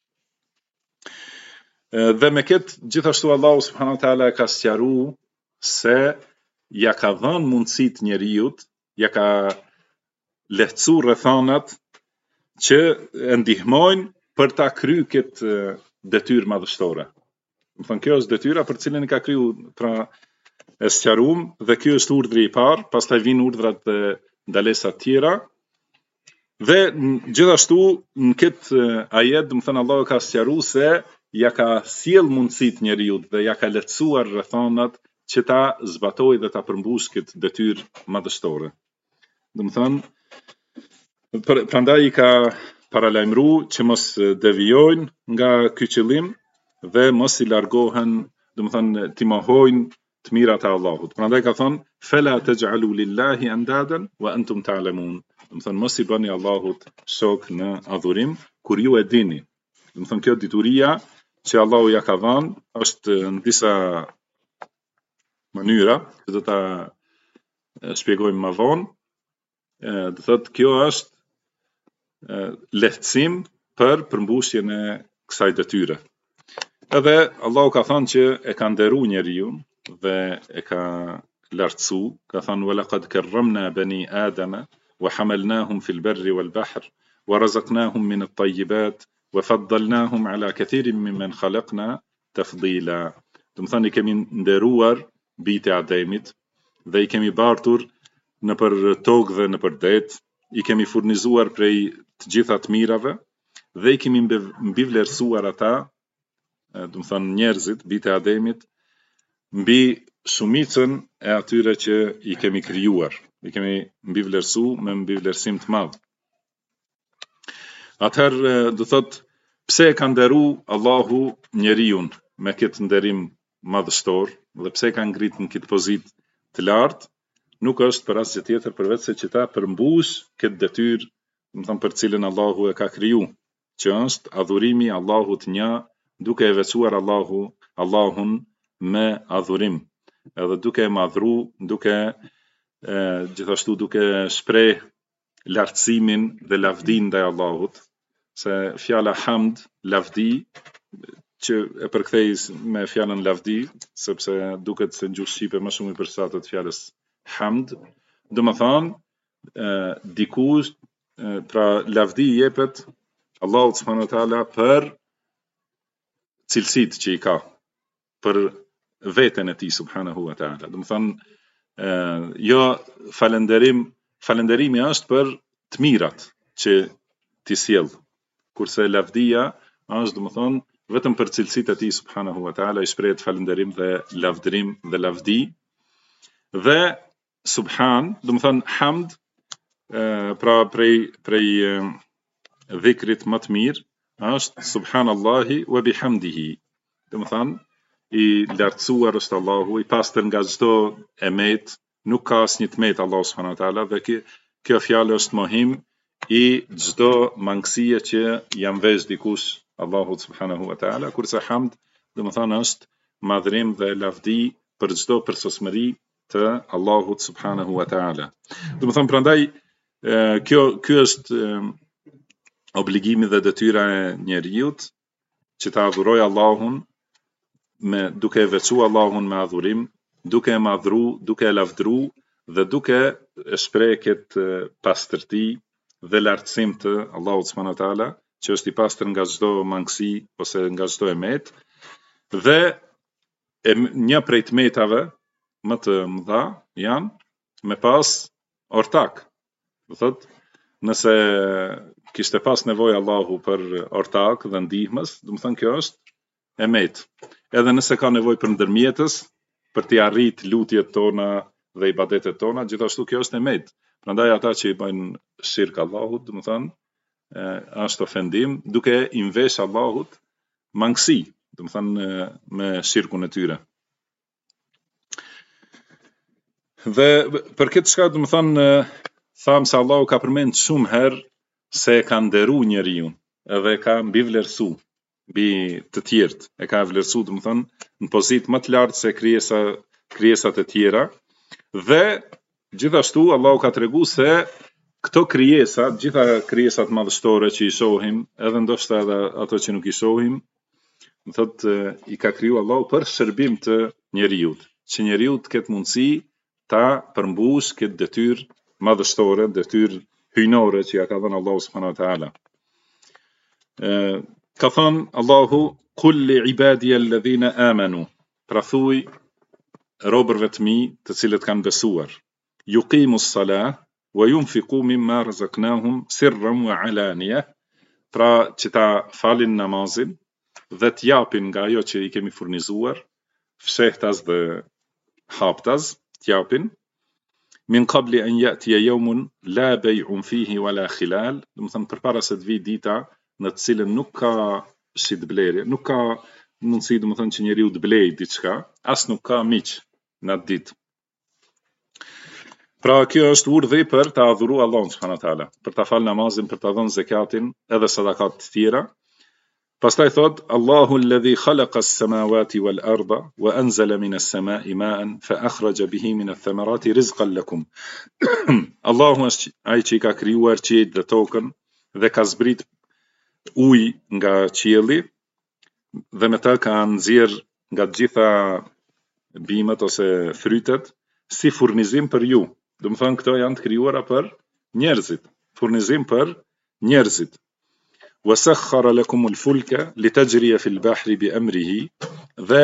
Dhe me këtë gjithashtu Allahu subhanahu wa taala ka sqaruar se ja ka dhënë mundësit njeriut, ja ka lehtësuar rrethonat që e ndihmojnë për ta kryer këtë detyrë madhështore. Do të thënë kjo është detyra për cilën i ka kriju, pra e sqaruam, dhe ky është urdhri i parë, pastaj vijnë urdhrat dhe ndalesat tjera. Dhe gjithashtu në këtë ajet, do të thënë Allahu ka sqaruar se ja ka sjell mundësit njeriut dhe ja ka lehtësuar rrethonat që ta zbatojë dhe ta përmbush këtë detyrë madhështore. Do të thënë prandaj i ka paralajmëruar që mos devijojnë nga ky qëllim dhe mos i largohen, do të thënë ti mohojnë të mirat e Allahut. Prandaj ka thënë fala taj'alu lillahi andadan wa antum ta'lamun. Do të thënë mos i bëni Allahut shok në adhurim kur ju e dini. Do të thënë kjo dituria që Allahu ja ka dhënë është në disa mënyra që do ta shpjegojmë më vonë. Do thotë kjo është lehtësim për përmbushjen e kësaj detyre. Edhe Allahu ka thënë që e ka nderuar njeriu dhe e ka lartësu, ka thënë walaqad karramna bani adama wa hamalnahum fil barri wal bahr wa razaqnahum min at-tayyibat wa faddalnahum ala kathirin mimman khalaqna tafdila. Do të thënë i kemi nderuar bijtë e Ademit dhe i kemi bartur në për tokë dhe në për det, i kemi furnizuar prej të gjitha të mirave dhe i kemi mbivlerësuar ata, do të thënë njerëzit, bijtë e Ademit, mbi shumicën e atyre që i kemi krijuar. I kemi mbivlerësu me mbivlerësim të madh. Atëherë do thotë pse e ka nderu Allahu njeriu me këtë nderim madhështor dhe pse ka ngritur në këtë pozitë të lartë, nuk është për asgjë tjetër përveç se që ta përmbush këtë detyrë, do të thënë për cilën Allahu e ka kriju, që është adhurimi Allahut një, duke e veçuar Allahun me adhurim, edhe duke e madhru, gjithashtu duke shpreh lartësimin dhe lavdin ndaj Allahut, se fjala hamd, lavdi, që e përkthej me fjalën lavdi, sepse duket se në gjuhë shqipe më shumë i përshtatet fjalës hamd, do të thonë dikush, pra lavdi i jepet Allahut subhanahu wa taala për cilësitë që i ka, për veten e tij subhanahu wa taala. Do të thonë jo falënderimi është për të mirat që ti sjell, kurse lavdia është, do të thonë, vetëm për cilësitë e tij subhanahu wa taala, i shprehet falënderim dhe lavdërim dhe lavdi. Dhe subhan, do të thonë hamd, pra prej dhikrit më të mirë është subhanallahi wa bihamdihi. Do të thonë i lartësuar është Allahu, i pastër nga çdo emet, nuk ka asnjë tmet Allahu subhanahu wa taala, dhe kjo fjalë është mohim i çdo mangësie që jam vesh dikush Allahu subhanahu wa taala, kurse hamd, do të thonë është madhrim dhe lavdi për çdo përsosmëri të Allahut subhanahu wa taala. Do të thonë prandaj ky është obligimi dhe detyra e njeriut që ta adhurojë Allahun duke e veçuar Allahun me adhurim, duke e madhru, duke e lavdru dhe duke e shpreh këtë pastërti dhe lartësim të Allahut subhanahu wa taala, që është i pastër nga çdo mangësi ose nga çdo emet, dhe një prej tmetave më të mëdha janë me pas ortak. Do thotë, nëse kishte pas nevojë Allahu për ortak dhe ndihmës, do të thonë kjo është emet. Edhe nëse ka nevojë për ndërmjetës, për t'i arrit lutjet tona dhe ibadetet tona, gjithashtu kjo është e med. Prandaj ata që i bëjnë shirk Allahut, domethënë, është ofendim duke i vesh Allahut mangësi, domethënë me shirkun e tyre. Dhe për këtë çka domethënë tham se Allahu ka përmend shumë herë se ka nderu njeriu, edhe ka mbivlerësu mbi të tjerët, e ka vlerësu domethënë në pozitë më të lartë se krijesat e tjera, dhe gjithashtu Allahu ka tregu se këto krijesa, gjitha krijesat madhështore që i shohim, edhe ndoshta edhe ato që nuk i shohim, më thotë i ka kriju Allahu për shërbim të njeriut, që njeriu të ketë mundësi ta përmbush këtë detyrë madhështore, detyrë hyjnore që ja ka dhënë Allahu subhanahu wa taala. Ka thënë Allahu kul li ibadiya alladhina amanu, pra thuj robërve të mi të cilët kanë besuar, yuqimus salah wa yunfiqu mimma razaqnahum sirran wa alaniya, pra që ta falin namazin dhe të japin nga ajo që i kemi furnizuar, fshehtas dhe haptas, të japin, min qabli an ya'tiya yawmun la bay'un fihi wala khilal, do të thënë përpara se të vijë dita në të cilën nuk ka shitblerje, nuk ka mundësi do të thënë që njeriu të blejë diçka, as nuk ka miq në atë ditë. Pra kjo është urdhë për ta adhuruar Allahun subhanahu wa taala, për ta fal namazin, për ta dhënë zakatin, edhe sadakat të tjera. Pastaj thot Allahu alladhi khalaqa as-samawati wal arda wa anzala minas samai ma'an fa akhraja bihi minat thamarati rizqan lakum. Allahu është ai që i ka krijuar qiejt dhe tokën dhe ka zbrit ujë nga qielli dhe me ta ka nxjerr nga të gjitha bimët ose frytet si furnizim për ju. Do të thënë këto janë të krijuara për njerëzit, furnizim për njerëzit. وسخر لكم الفلك لتجري في البحر بأمره, dhe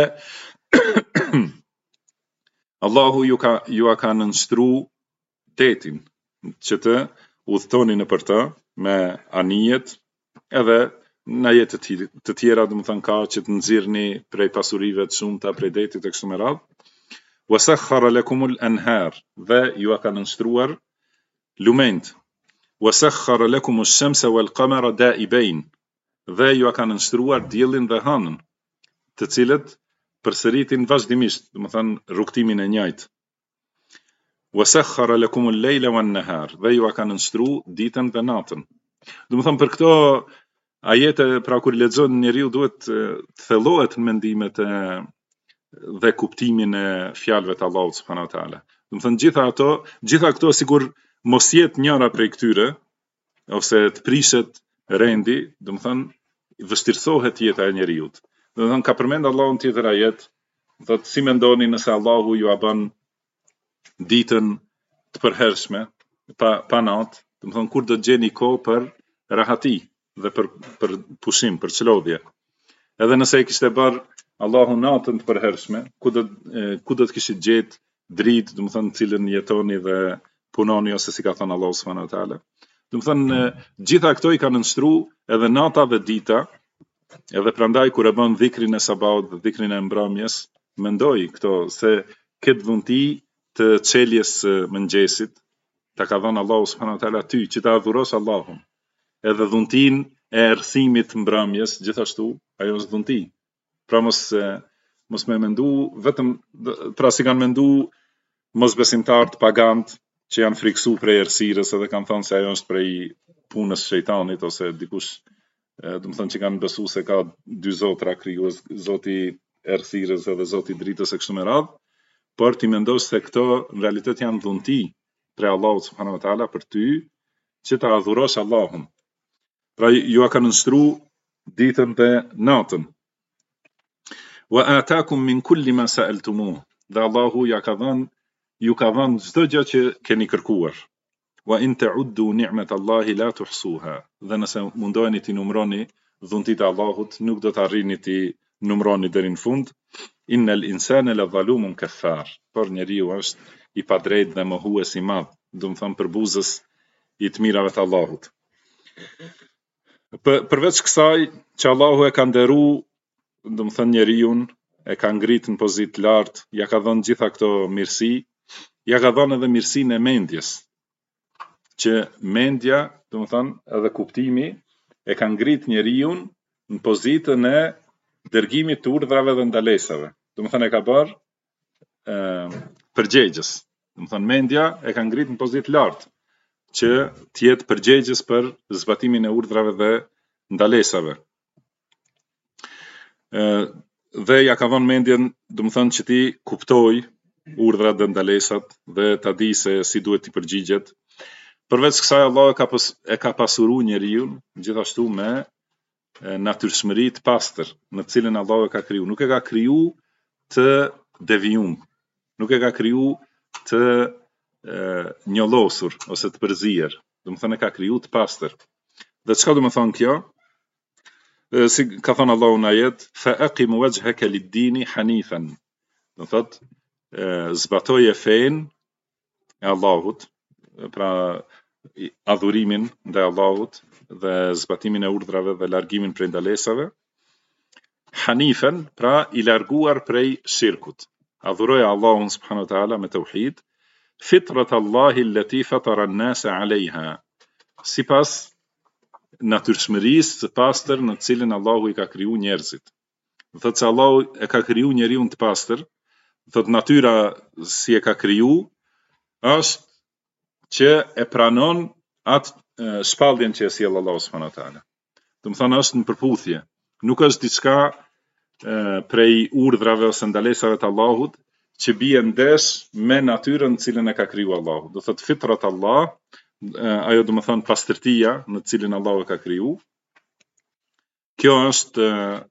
Allahu ju ka nënshtrua detin që të udhtoni nëpër të me anijet, edhe në jetë të tjera, do të thënë ka që të nxirrni prej pasurive të shumta prej detit e kështu me radhë. وسخر لكم الأنهار, dhe ju ka nënshtruar lumenjt. وسخر لكم الشمس والقمر دائبين, dhe ju ka nënshtruar diellin dhe hënën, të cilët përsëritin vazhdimisht, do të thënë rrugtimin e njëjtë. وسخر لكم الليل والنهار, dhe ju ka nënshtruar ditën dhe natën. Do të thënë për këto ajete, pra kur lexon njeriu duhet të thellohet në mendimet dhe kuptimin e fjalëve të Allahut subhanahu wa taala. Do të thënë gjitha këto sikur mos jetë njëra prej këtyre, ose të prishet rendi, do të thënë vështirësohet jeta e njeriut. Do të thënë ka përmend Allahu në tjetër ajet, thotë si mendoni nëse Allahu ju a bën ditën të përhershme, pa natë, do të thënë kur do të gjeni kohë për rahati dhe për pushim, për çlodhje. Edhe nëse e kishte bërë Allahu natën të përhershme, ku do të kishit gjetë dritë, do të thënë cilën jetoni dhe punoni, ose si ka thënë Allahu subhanahu wa taala. Do të thënë gjitha këto i kanë nënshtruar edhe nata dhe dita, edhe prandaj kur e bën dhikrin e sabaut dhe dhikrin e mbrëmjes, mendoj këto se këtë dhunti të çeljes mëngjesit ta ka dhënë Allahu subhanahu wa taala ty që ta adhurosh Allahun. Edhe dhuntin e erthimit të mbrëmjes gjithashtu, ajo është dhunti. Pra mos me mendu vetëm, pra si kanë mendu mosbesimtarët pagant që janë friksu prej errësirës, edhe kanë thënë se ajo është prej punës së shejtanit, ose dikush, do të thënë që kanë besu se ka dy zotra krijues, Zoti i errësirës edhe Zoti i dritës e kështu me radhë, por ti mendosh se këto në realitet janë dhunti prej Allahut subhanahu wa taala për ty që ta adhurosh Allahun. Pra ju ka nënshtruar ditën dhe natën. Wa ataakum min kulli ma sa'altumuh, dhe Allahu ju ka dhënë çdo gjë që keni kërkuar. Wa in ta'uddu ni'matallahi la tuhsuha, dhe nëse mundoheni ti numroni dhuntitë e Allahut, nuk do të arrini ti numroni deri në fund. Innal insana la zalumun kaffar, por njeriu është i padrejt dhe mohues i madh, do të thënë përbuzës i të mirave të Allahut. Përveç kësaj që Allahu e ka nderuar, do të thënë njeriu e ka ngrit në pozitë lartë, ja ka dhënë gjitha këto mirësi, ja ka dhënë edhe mirësinë e mendjes, që mendja, domethënë edhe kuptimi, e ka ngrit njeriu në pozitën e dërgimit të urdhrave dhe ndalesave. Domethënë e ka bërë përgjegjës. Domethënë mendja e ka ngrit në pozitë lartë, që të jetë përgjegjës për zbatimin e urdhrave dhe ndalesave. Dhe ja ka dhënë mendjen, domethënë që ti kuptoj urdhrat dhe ndalesat dhe ta di se si duhet të përgjigjet. Përveç kësaj Allah e ka pasuru njeriu gjithashtu me natyrshmëri të pastër, në të cilën Allah e ka kriju. Nuk e ka kriju të devijum, nuk e ka kriju të njollosur ose të përzier. Domethënë e ka kriju të pastër. Dhe çka do të thonë kjo? Si ka thënë Allahu në ajet, fa aqim wajhaka lid-dini hanifan. Do thotë zbatoje fen e Allahut, pra adhurimin ndaj Allahut dhe zbatimin e urdhrave dhe largimin prej ndalesave. Hanifen, pra i larguar prej shirkut. Adhuroje Allahun subhanahu wa taala me tauhid, fitrat Allahi allati fatara an-nasa 'alayha. Sipas natyrshmërisë së pastër në të cilën Allahu i ka kriju njerëzit. Do thotë se Allahu e ka kriju njeriu të pastër, do thotë natyra si e ka kriju është që e pranon atë shpalljen që e sjell Allahu subhanahu wa taala. Do të thonë është në përputhje, nuk është diçka prej urdhrave ose ndalesave të Allahut që bie ndesh me natyrën në cilën e ka kriju Allahu. Do thotë fitrat Allah, ajo do të thonë pastërtia në të cilën Allahu e ka kriju. Kjo është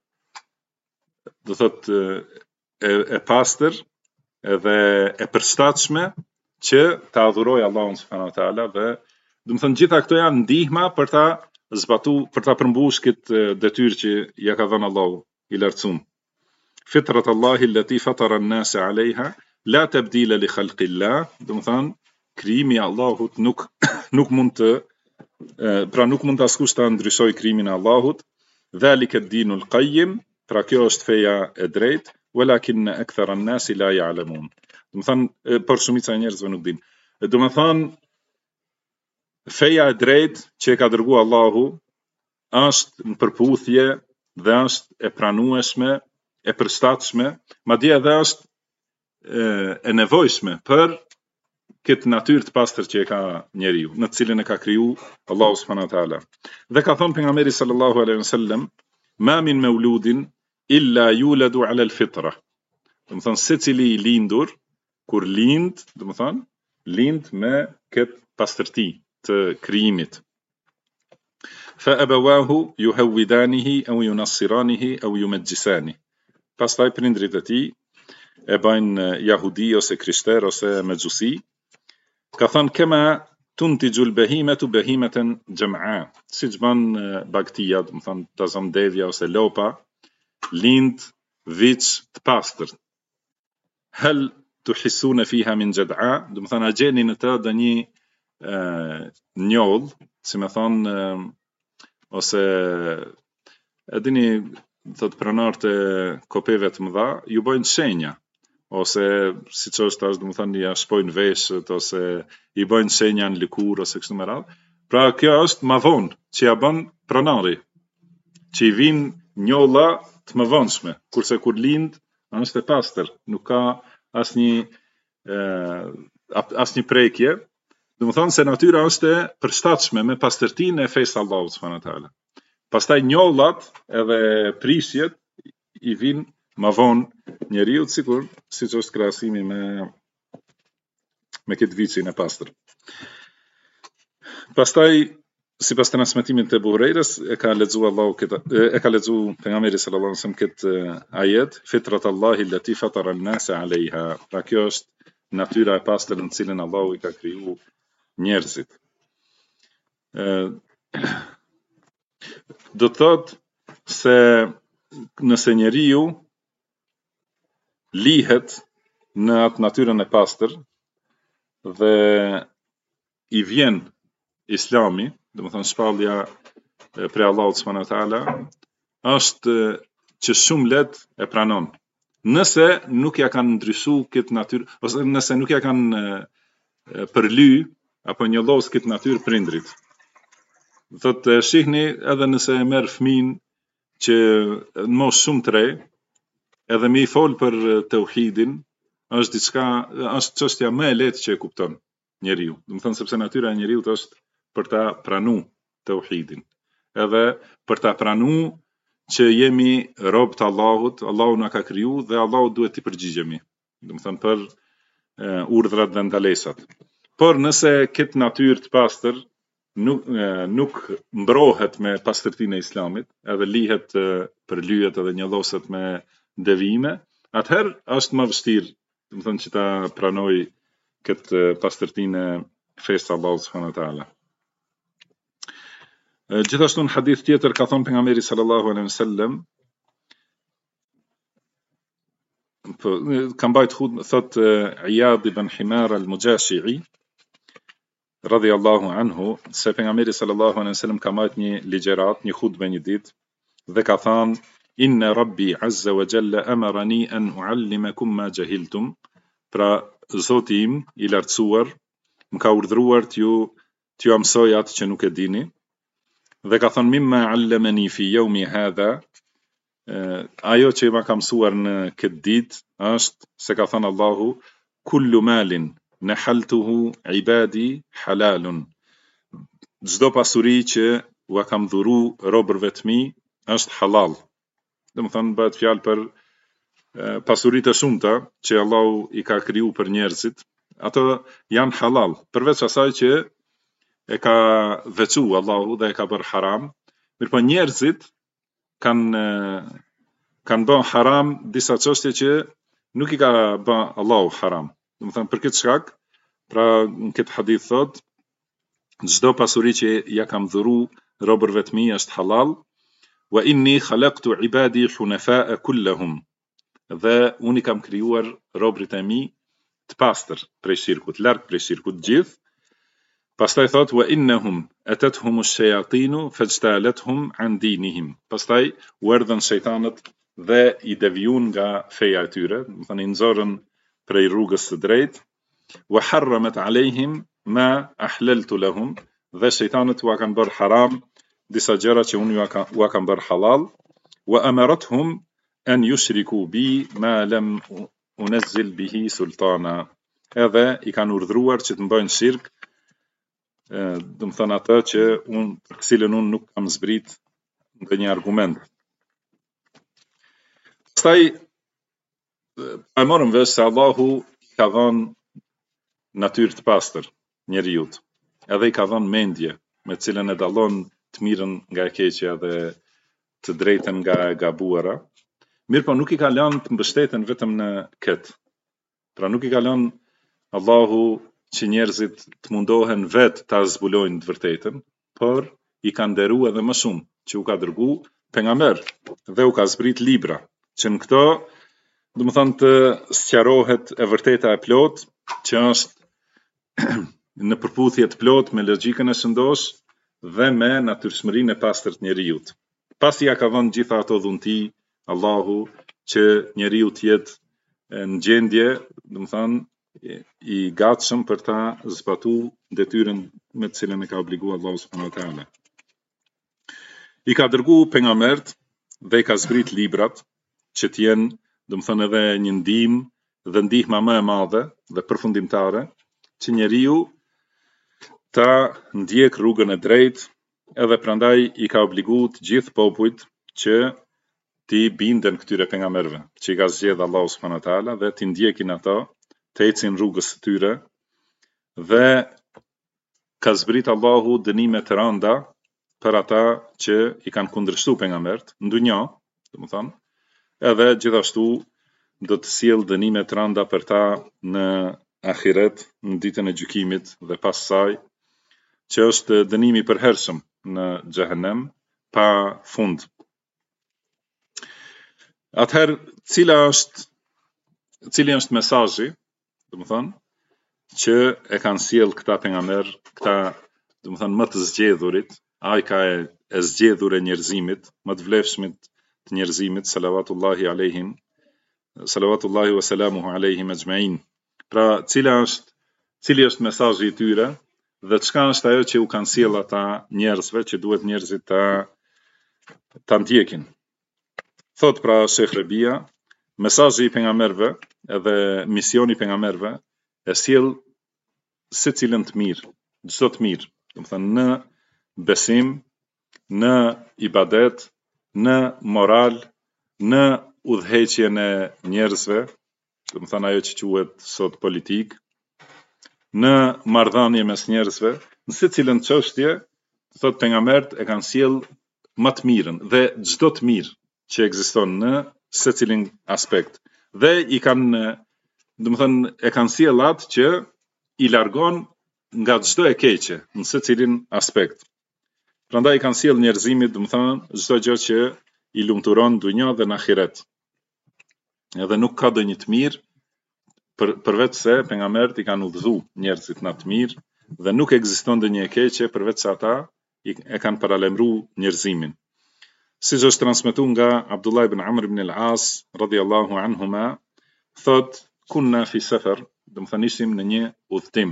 do thotë e pastër edhe e përshtatshme që ta adhuroj Allahun subhanahu wa taala dhe do të thonë gjitha këto janë ndihma për ta zbatuar, për ta përmbush këtë detyrë që ja ka dhënë Allahu i lartësuar. Fitrat Allahi allati fatara an-nasa 'alayha la tabdila li khalqillah, do të thonë krijimi i Allahut nuk mund të pra nuk mund askush ta ndryshojë krijimin e Allahut. Dhalika ad-dinul qayyim, pra kjo është feja e drejtë, walakin akthara an-nasi la ya'lamun. Do të thonë por shumica e njerëzve nuk dinë. Do të thonë feja e drejtë që e ka dërguar Allahu është në përputhje dhe është e pranueshme, e përshtatshme, madje edhe është e nevojshme për këtë natyrë të pastër që e ka njeriu, në të cilën e ka kriju Allahu subhanahu wa taala. Dhe ka thënë pejgamberi sallallahu alaihi wasallam, ma min mauludin illa yuladu ala al-fitra. Do të thonë secili i lindur kur lind, do të thonë lind me këtë pastërti të krijimit. Fa abawahu yuhawidanihi aw yunassiranihi aw yumajjisani. Pastaj prindrit e tij e bajnë jahudi ose krishter ose mexhusi. Ka thënë kema tuntijul behimatu behimatan jam'a. Siç bën bagtia, do të thonë tazamdevja ose lopa, lind viç të pastërt. Hal tuhissuna fiha min jad'a, do të thonë a gjeni në të ndonjë njoll, si më thon ose e dini thot pronarët e kopeve të mëdha ju bëjnë shenja ose siç është tash do të thonë ja shpojnë veshët ose i bëjnë shenja në lëkurë ose kështu me radhë. Pra kjo është më vonë që ja bën pronari, që i vin njolla të mëvonshme, kurse kur lind është e pastër, nuk ka asnjë prekje. Do të thonë se natyra është e përshtatshme me pastërtinë e fesë Allahut subhanahu wa taala. Pastaj njollat edhe prishjet i vin më vonë njeriu, siç është krahasimi me këtë vicin e pastër. Pastaj sipas transmetimit të Buhurejrës e ka lexuar pejgamberi sallallahu alaihi wasallam këtë ajet, fitrat Allahi allati fatara an-nasa 'alayha. Pra kjo është natyra e pastër në cilën Allahu i ka kriju njerëzit. Do të thotë se nëse njeriu lihet në atë natyrën e pastër dhe i vjen Islami, do të thonë shpallja prej Allahut subhanahu wa taala, është që shumë lehtë e pranon. nëse nuk ja kanë ndryshu këtë natyrë, ose nëse nuk ja kanë përly apo njollos këtë natyrë prindrit. Thotë shihni edhe nëse e merr fëmin që në moshë shumë të re, edhe me i fol për tauhidin, është çështja më e lehtë që e kupton njeriu. Do të thonë sepse natyra e njeriu është për ta pranu tauhidin. Edhe për ta pranu që jemi rob të Allahut, Allahu na ka kriju dhe Allahu duhet t'i përgjigjemi. Do të thonë për urdhrat dhe ndalesat. Por nëse këtë natyrë të pastër nuk mbrohet me pastërtinë e Islamit, edhe lihet për lyhet edhe njolloset me devijime, atëherë është më vështirë, do të thonë që ta pranoj këtë pastërtinë e fesë të Allahut subhanahu wa taala. Gjithashtu në hadith tjetër ka thonë pejgamberi sallallahu alaihi wasallam, ka mbajt thot Iyad ibn Himar al-Mujashi'i radhiyallahu anhu, se pejgamberi sallallahu alaihi wasallam ka mbajt një ligjërat, një hutbë një ditë dhe ka thënë inna rabbi azza wa jalla amarani an uallimakum ma jahiltum, pra Zoti im i lartësuar më ka urdhëruar t'ju mësoj atë që nuk e dini, dhe ka thënë mimma allamani fi yawmi hadha, ajo që ma ka mësuar në këtë ditë është se ka thënë Allahu kullu malin nahaltuhu ibadi halalun, çdo pasuri që ua kam dhuru robërve të mi është halal. Do të thonë bëhet fjalë për pasuritë e shumta që Allahu i ka kriju për njerëzit, ato janë halal, përveç asaj që e ka veçu Allahu dhe e ka bërë haram. Mirëpo njerëzit kanë bën haram disa çështje që nuk i ka bën Allahu haram. Do të thënë për këtë shkak, pra në këtë hadith thot, çdo pasuri që ja kam dhuru robërve të mi është halal, wa inni khalaqtu ibadi hunafa'a kullahum, dhe unë i kam krijuar robërit e mi të pastër prej shirkut, larg prej shirkut gjithë. Pastaj thot wa innahum atathum ash-shayatinu fajtalathum an dinihim. Pastaj u erdhën shejtanët dhe i devijun nga feja e tyre, do të thonë i nxorën prej rrugës së drejtë. Wa harramat alehim ma ahlaltu lahum, dhe shejtanët u kanë bërë haram disa gjëra që unë u kam bërë halal. Wa amarathum an yushriku bi ma lam unazzil bihi sultana, edhe i kanë urdhëruar që të bëjnë shirk, do të thonë atë që për cilën unë nuk kam zbrit ndonjë argument. Pastaj e morëm vesh se Allahu ka dhënë natyrë të pastër njeriut, edhe i ka dhënë mendje me cilën e dallon të mirën nga e keqja dhe të drejtën nga e gabuara. Mirëpo nuk i ka lënë të mbështeten vetëm në këtë. Pra nuk i ka lënë Allahu që njerëzit të mundohen vetë ta zbulojnë të vërtetën, por i ka nderuar edhe më shumë, që u ka dërgu pejgamber dhe u ka zbrit libra, që në këto, do të thonë, të sqarohet e vërteta e plot, që është në përputhje të plot me logjikën e shëndosh dhe me natyrshmërinë e pastër të njeriut. Pasi ja ka vënë gjitha ato dhunti Allahu që njeriu të jetë në gjendje, do të thonë, i gatshëm për ta zbatuar detyrën me të cilën e ka obliguar Allahu subhanahu wa taala. I ka dërguar pejgambert dhe i ka zbrit librat që të jenë, do të thonë, edhe një ndihmë dhe ndihma më e madhe dhe përfundimtare që njeriu ta ndjek rrugën e drejtë, edhe prandaj i ka obliguar të gjithë popujt që ti binden këtyre pejgamberëve që i ka zgjedhur Allahu subhanahu wa taala dhe ti ndjekin ato, të ecin rrugës së tyre, dhe ka zbrit Allahu dënime të rënda për ata që i kanë kundërshtuar pejgambert në dunjë, domethënë, edhe gjithashtu do të sjell dënime të rënda për ta në ahiret, në ditën e gjykimit dhe pas saj, që është dënimi i përhershëm në xhehenem pa fund. Atëherë, cili është mesazhi, domethënë, që e kanë sjell këta pejgamber, këta, domethënë, më të zgjedhurit, ai ka e zgjedhur e njerëzimit, më të vlefshmit të njerëzimit, salavatullahi alehim, salawatullahi wa salamuhu alayhim ajma'in. Pra, cili është mesazhi I tyre dhe çka është ajo që u kanë sjell ata njerëzve që duhet njerëzit ta ndjekin. Thot pra Sheikh Rabia, mesazhi I pejgamberëve edhe misioni I pejgamberëve e sjell secilën të mirë, çdo të mirë, domethënë në besim, në ibadet, në moral, në udhëheqjen e njerëzve, domethënë ajo që quhet sot politik, në marrëdhënie mes njerëzve, në secilën çështje, thot pejgambert e kanë sjell më të mirën dhe çdo të mirë që ekziston në secilin aspekt. Dhe I kanë, domethënë e kanë sjell atë që I largon nga çdo e keqe në secilin aspekt. Prandaj kanë sjell njerëzimit, domethënë çdo gjë që I lumturon dunja dhe në ahiret. Edhe nuk ka ndonjë të mirë përveç se pejgambert I kanë udhëzuar njerëzit në të mirë dhe nuk ekziston ndonjë e keqe përveç se ata e kanë paralajmëruar njerëzimin. Siç është transmetuar nga Abdullah ibn Amr ibn al-As radhiyallahu anhuma, thot kunna fi safar, domethënë ishim në një udhtim.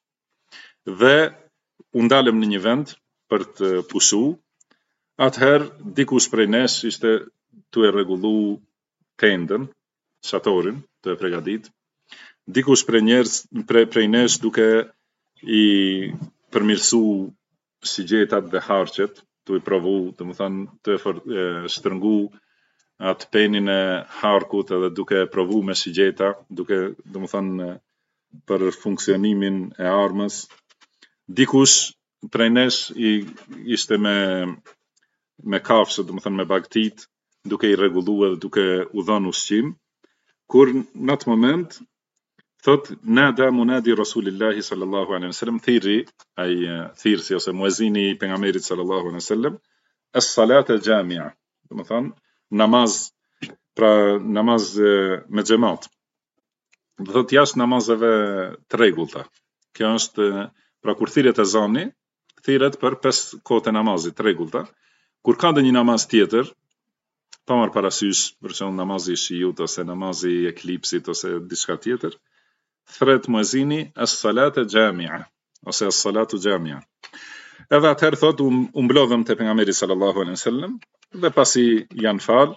Dhe u ndalëm në një vend për të pushu. Atëherë dikush prej nesh ishte tu e rregullu tendën, shatorin, tu e përgatit. Dikush prej nesh duke I përmirësu sigjetat dhe harqet, tu I provu, domethënë tu e shtrëngu atë penin e harkut edhe duke provu me sigjeta, duke domethënë për funksionimin e armës. Dikush prej nesh ishte me kafshë, domethënë me bagtit, duke I rregulluar dhe duke u dhënë ushqim, kur në atë moment thot nada munadi Rasulillahi sallallahu alaihi wasallam, thirrsi ose muezini I pejgamberit sallallahu alaihi wasallam, as-salata jami'a, domethënë namaz, pra namaz me xhamat. Do thot jashtë namazeve të rregullta. Kjo është pra kur thirret ezani, thirret për 5 kohët e namazit të rregullta. Kur ka ndonjë namaz tjetër, pa marr parasysh për shembull namazi I shiut ose namazi I eklipsit ose diçka tjetër, thret muezini as-salata jami'a ose as-salatu jami'a. Edhe atëherë thot u mblodhëm te pejgamberi sallallahu alaihi wasallam dhe pasi janë fal,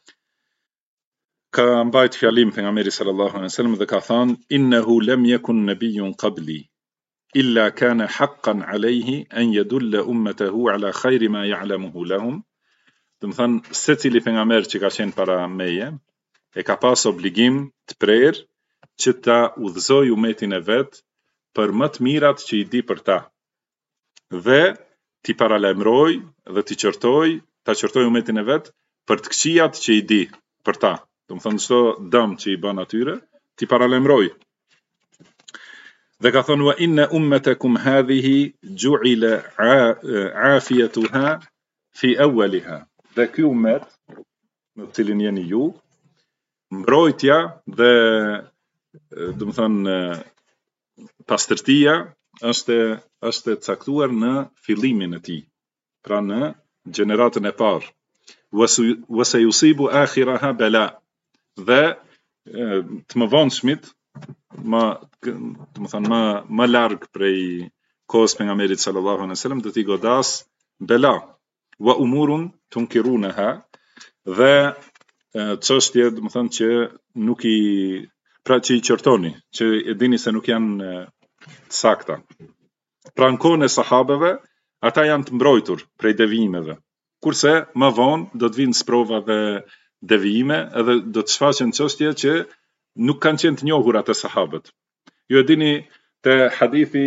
ka mbajt fjalim pejgamberi sallallahu alaihi wasallam dhe ka thënë innahu lam yakun nabiyyun qabli illa kana haqqan alayhi an yadulla ummatahu ala khayri ma ya'lamuhu lahum. Domethënë secili pejgamber që ka qenë para meje e ka pas obligim të prerë që ta udhëzoj umetin e vet për më të mirat që I di për ta. Dhe t'i paralajmëroj dhe ta qortoj umetin e vet për të këqijat që I di për ta. Domethënë çdo dëm që I bën atyre, t'i paralajmëroj. Dhe ka thonë wa inna ummatakum hadhihi ju'ila afiyatuha fi awwaliha. Dhe ky ummet në cilin jeni ju, mbrojtja dhe domethënë pastërtia është caktuar në fillimin e tij, pra në gjeneratën e parë. Wa sayusibu akhiraha bala. Dhe të mëvonshmit, domethënë më larg prej kohës pejgamberit sallallahu alaihi wasallam do t'i godas bela wa umurun tunkirunaha, dhe çështje domethënë që nuk pra që I qortoni, që e dini se nuk janë të sakta. Pra në kohën e sahabeve, ata janë të mbrojtur prej devijimeve. Kurse më vonë do të vinë sprova dhe devijime edhe do të shfaqen çështje që nuk kanë qenë të njohura te sahabët. Ju e dini te hadithi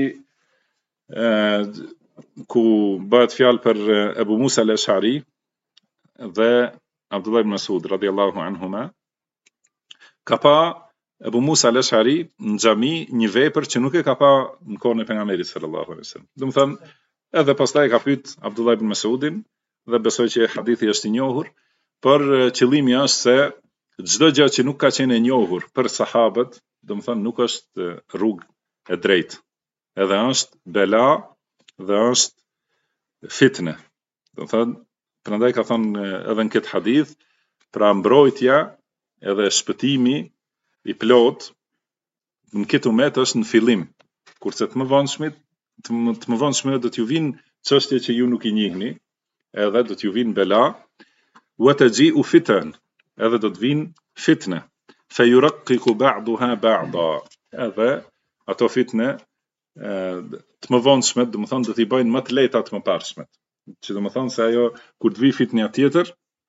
ku bëhet fjalë për Ebu Musa al-Ash'ari dhe Abdullah ibn Mas'ud radhiyallahu anhuma, ka pa Ebu Musa al-Ash'ari në xhami një vepër që nuk e ka pa në kohën e pejgamberit sallallahu alaihi wasallam. Domethënë edhe pastaj ka pyet Abdullah ibn Mas'udin dhe besoj që hadithi është I njohur, por qëllimi është se çdo gjë që nuk ka qenë e njohur për sahabët, domethënë nuk është rrugë e drejtë. Edhe është bela dhe është fitne. Domethënë prandaj ka thënë edhe në këtë hadith, pra mbrojtja edhe shpëtimi I plot në këtë umet është në fillim, kurse të më vonshme do t'ju vinë çështje që ju nuk I njihni, edhe do t'ju vinë bela, wa taji'u fitan, edhe do të vinë fitne, fayuraqqiqu ba'daha ba'da, edhe ato fitne të më vonshmet, do të thonë do t'i bëjnë më të lehta të mëparshmet. Që do të thonë se ajo kur të vi fitnja tjetër,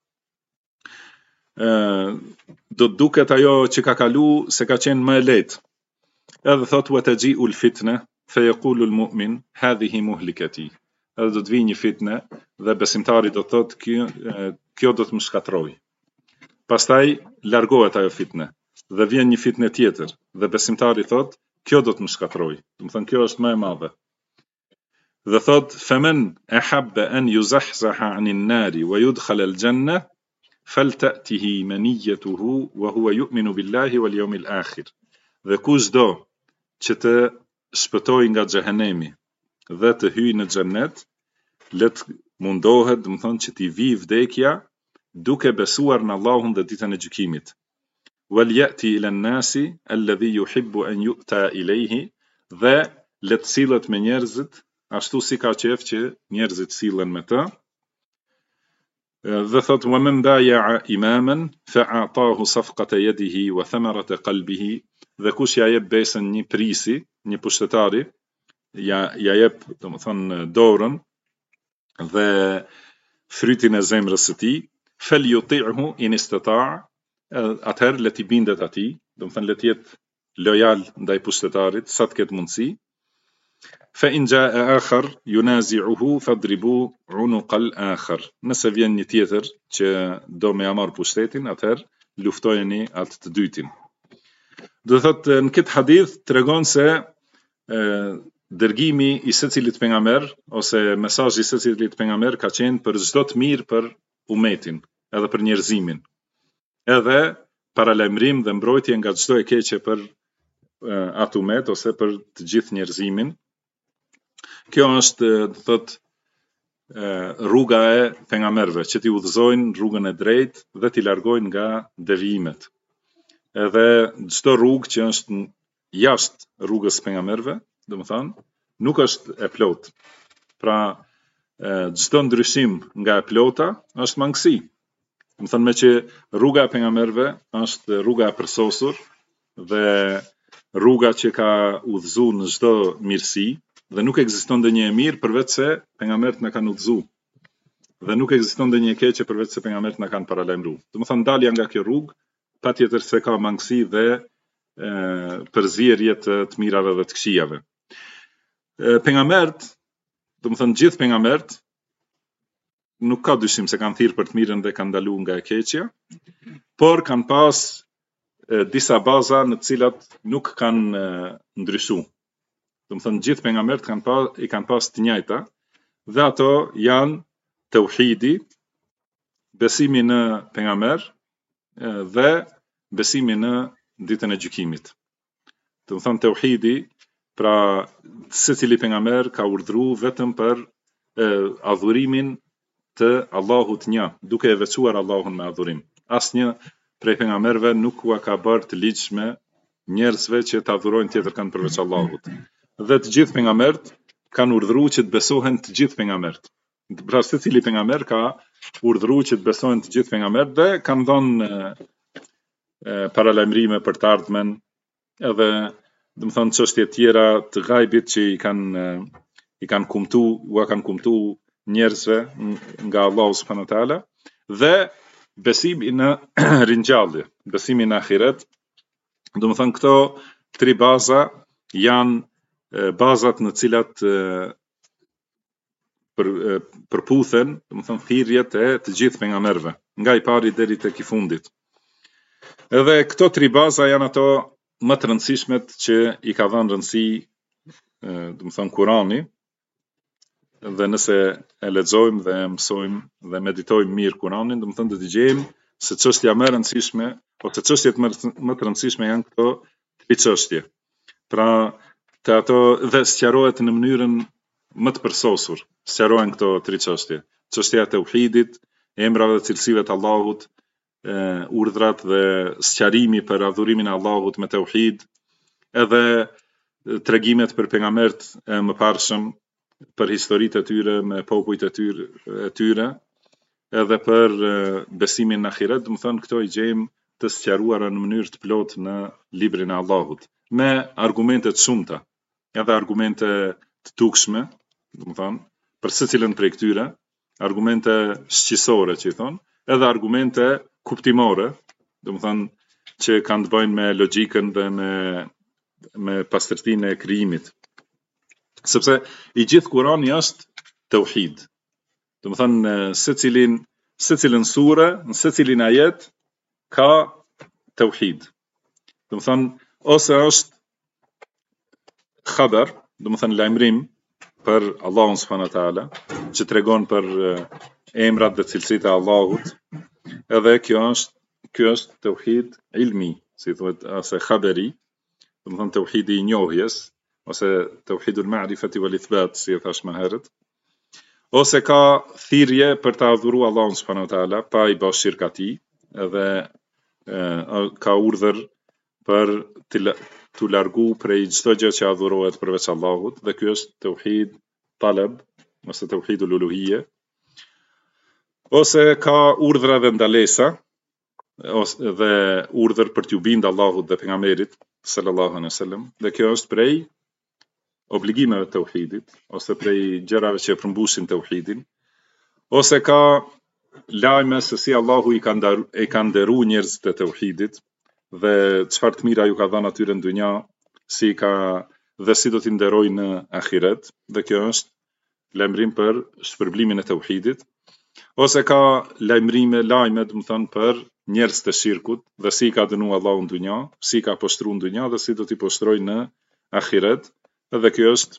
do të duket ajo që ka kalu se ka qenë më e lehtë. Edhe thot wa taji'u al-fitna fa yaqulu al-mu'min hadhihi muhlikati. Edhe do të vi një fitne dhe besimtari do të thot kjo do të më shkatroj. Pastaj largohet ajo fitne dhe vjen një fitne tjetër dhe besimtari thot kjo do të më shkatroj. Do të thonë kjo është më e madhe. Dhe thot faman ahabba an yuzahzaha 'anil nari wa yudkhala al-janna falta'tihi maniyatuhu wa huwa yu'minu billahi wal yawmil akhir. Dhe kush do që të shpëtoj nga xhehenemi dhe të hyjë në xhennet, let mundohet, do të thonë që t'i vi vdekja duke besuar në Allahun dhe ditën e gjykimit. Wal ya'ti ila an-nasi alladhi yuhibbu an yu'ta ilayhi, dhe let sillet me njerëzit ashtu si ka qef që njerëzit sillen me të. Dhe thot wa man baya'a imaman fa'atahu safqata yadihi wa thamarata qalbihi, dhe kush ja jep besën një prisi, një pushtetari, ja jep, do të thonë dorën dhe frytin e zemrës së tij, falyuti'hu in istata', atëherë le t'i bindet atij, do të thonë le të jetë lojal ndaj pushtetarit sa të ketë mundësi. Fa in ja'a akhar yunazi'uhu fadribu 'unuqa al-akhar. Nëse vjen një tjetër që do me marr pushtetin, atëherë luftojeni atë të dytin. Do të thotë në këtë hadith tregon se dërgimi I secilit pejgamber ose mesazhi I secilit pejgamber ka qenë për çdo të mirë për umetin, edhe për njerëzimin. Edhe paralajmërim dhe mbrojtje nga çdo e keqe për atë umet ose për të gjithë njerëzimin. Kjo është, do thotë, rruga e pejgamberëve, që t'i udhëzojnë rrugën e drejtë dhe t'i largojnë nga devijimet. Edhe çdo rrugë që është jashtë rrugës pejgamberëve, do të thonë, nuk është e plotë. Pra, çdo ndryshim nga e plota është mangësi. Do të thonë me që rruga e pejgamberëve është rruga e përsosur dhe rruga që ka udhëzuar në çdo mirësi, dhe nuk ekziston ndonjë e mirë përveç se pejgamberët na kanë udhëzuar. Dhe nuk ekziston ndonjë e keqe përveç se pejgamberët na kanë paralajmëruar. Do të thonë dalja nga kjo rrugë patjetër se ka mangësi dhe përzierje të mirave dhe të këqijave. Pejgamberët, do të thonë gjithë pejgamberët, nuk ka dyshim se kanë thirrë për të mirën dhe kanë ndaluar nga e keqja, por kanë pas disa baza në të cilat nuk kanë ndryshuar. Do të thonë gjithë pejgamberët I kanë pas të njëjta, dhe ato janë tauhidi, besimi në pejgamber dhe besimi në ditën e gjykimit. Do të thonë tauhidi, pra secili pejgamber ka urdhëruar vetëm për adhurimin të Allahut një, duke e veçuar Allahun me adhurim. Asnjë prej pejgamberëve nuk ua ka bërë të ligjshme njerëzve që të adhurojnë tjetër kanë përveç Allahut. Dhe të gjithë pejgamberët kanë urdhëruar që të besohen të gjithë pejgamberët. Pra secili pejgamber ka urdhëruar që të besohen të gjithë pejgamberët dhe kanë dhënë paralajmërime për të ardhmen, edhe do të thonë çështje tjera të ghaibit që I kanë kumtu njerëzve nga Allahu subhanahu wa taala, dhe besimi në ringjallje, besimi në ahiret. Do të thonë këto tri baza janë bazat në cilat përputhen, do të thonë thirrjet e të gjithë pejgamberëve, nga I pari deri tek I fundit. Edhe këto tri baza janë ato më të rëndësishmet që I ka dhënë rëndësi, do të thonë Kurani, dhe nëse e lexojmë dhe mësojmë dhe meditojmë mirë Kuranin, do të thonë do të gjejmë se çështja më e rëndësishme ose çështjet më të rëndësishme janë këto tri çështje. Pra, të ato dhe sqarohet në mënyrën më të përsosur, sqarohen këto tri çështje. Çështja e tauhidit, emrave dhe cilësive të Allahut, urdhrat dhe sqarimi për adhurimin e Allahut me tauhid, edhe tregimet për pejgambert e mëparshëm, për historitë e tyre me popujt e tyre, edhe për besimin në ahiret. Do të thonë këto i gjejmë të sqaruara në mënyrë të plotë në librin e Allahut, me argumente të shumta, edhe argumente të dukshme, do të thonë për secilën prej këtyre, argumente shqisore që i thonë, edhe argumente kuptimore, do të thonë që kanë të bëjnë me logjikën dhe me pastërtinë e krijimit. Sepse i gjithë Kurani është tauhid. Do të thonë secilën sure, në secilin ajet ka tauhid. Do të thonë ose është khabar, do të thonë lajmërim për Allahun subhanahu wa taala, që tregon për emrat dhe cilësitë e Allahut, edhe kjo është tauhid ilmi, si thuhet, ose khabari, do të thonë tauhidi i njohjes, ose tauhidul ma'rifati wal ithbat, si e thash më herët, ose ka thirrje për të adhuruar Allahun subhanahu wa taala pa i bërë shirk atij, edhe ka urdhër për të largu prej çdo gjë që adhurohet përveç Allahut, dhe ky është tauhid talab, ose tauhidul uluhiyya, ose ka urdhra dhe ndalesa, dhe urdhër për t'ju bindë Allahut dhe pejgamberit sallallahu alaihi wasallam, dhe kjo është prej obligimeve të tauhidit, ose prej gjërave që përmbushin tauhidin, ose ka lajme se si Allahu i ka nderuar njerëzit e tauhidit, dhe çfarë të mira ju ka dhënë atyre në dynja, dhe si do t'i nderojë në ahiret, dhe kjo është lajmërim për shpërblimin e tauhidit, ose ka lajme, do të thonë për njerëz të shirkut, dhe si ka dënuar Allahu në dynja, si ka poshtruar në dynja dhe si do t'i poshtrojë në ahiret, dhe kjo është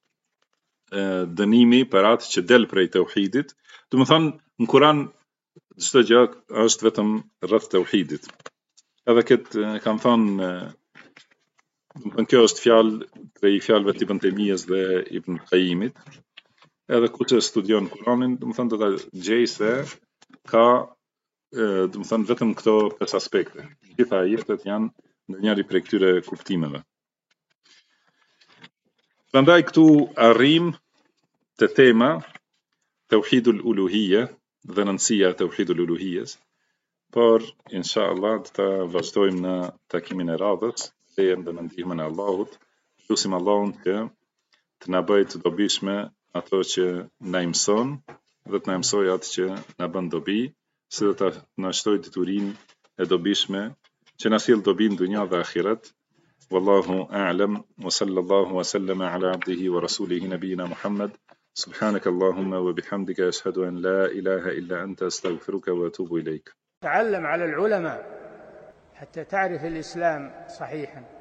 dënimi për atë që del prej tauhidit. Do të thonë në Kur'an çdo gjë është vetëm rreth tauhidit. Edhe këtë kanë thënë, kjo është fjalë prej fjalëve të Ibn Taymiyes dhe Ibn Qayyimit. Edhe kush e studion Kur'anin, do të thonë do ta gjej se ka, do të thonë vetëm këto 5 aspekte. Gjitha ajetet janë në njëri prej këtyre kuptimeve. Prandaj këtu arrim te tema tauhidul uluhiyya dhe rëndësia e tauhidul uluhiyes, por inshallah do ta vazhdojmë në takimin e radhës, dhe me ndihmën e Allahut. Lutim Allahun që të na bëjë të dobishme ato që na mëson, dhe të na mësojë atë që na bën dobi, se do ta na shtojë diturinë e dobishme që na sjell dobi në dunja dhe ahiret. Wallahu a'lam, wa sallallahu wa sallama ala abdihi wa rasulihi nabiyina Muhammad. سبحانك اللهم وبحمدك أشهد أن لا إله إلا أنت أستغفرك وأتوب إليك. تعلم على العلماء حتى تعرف الإسلام صحيحا.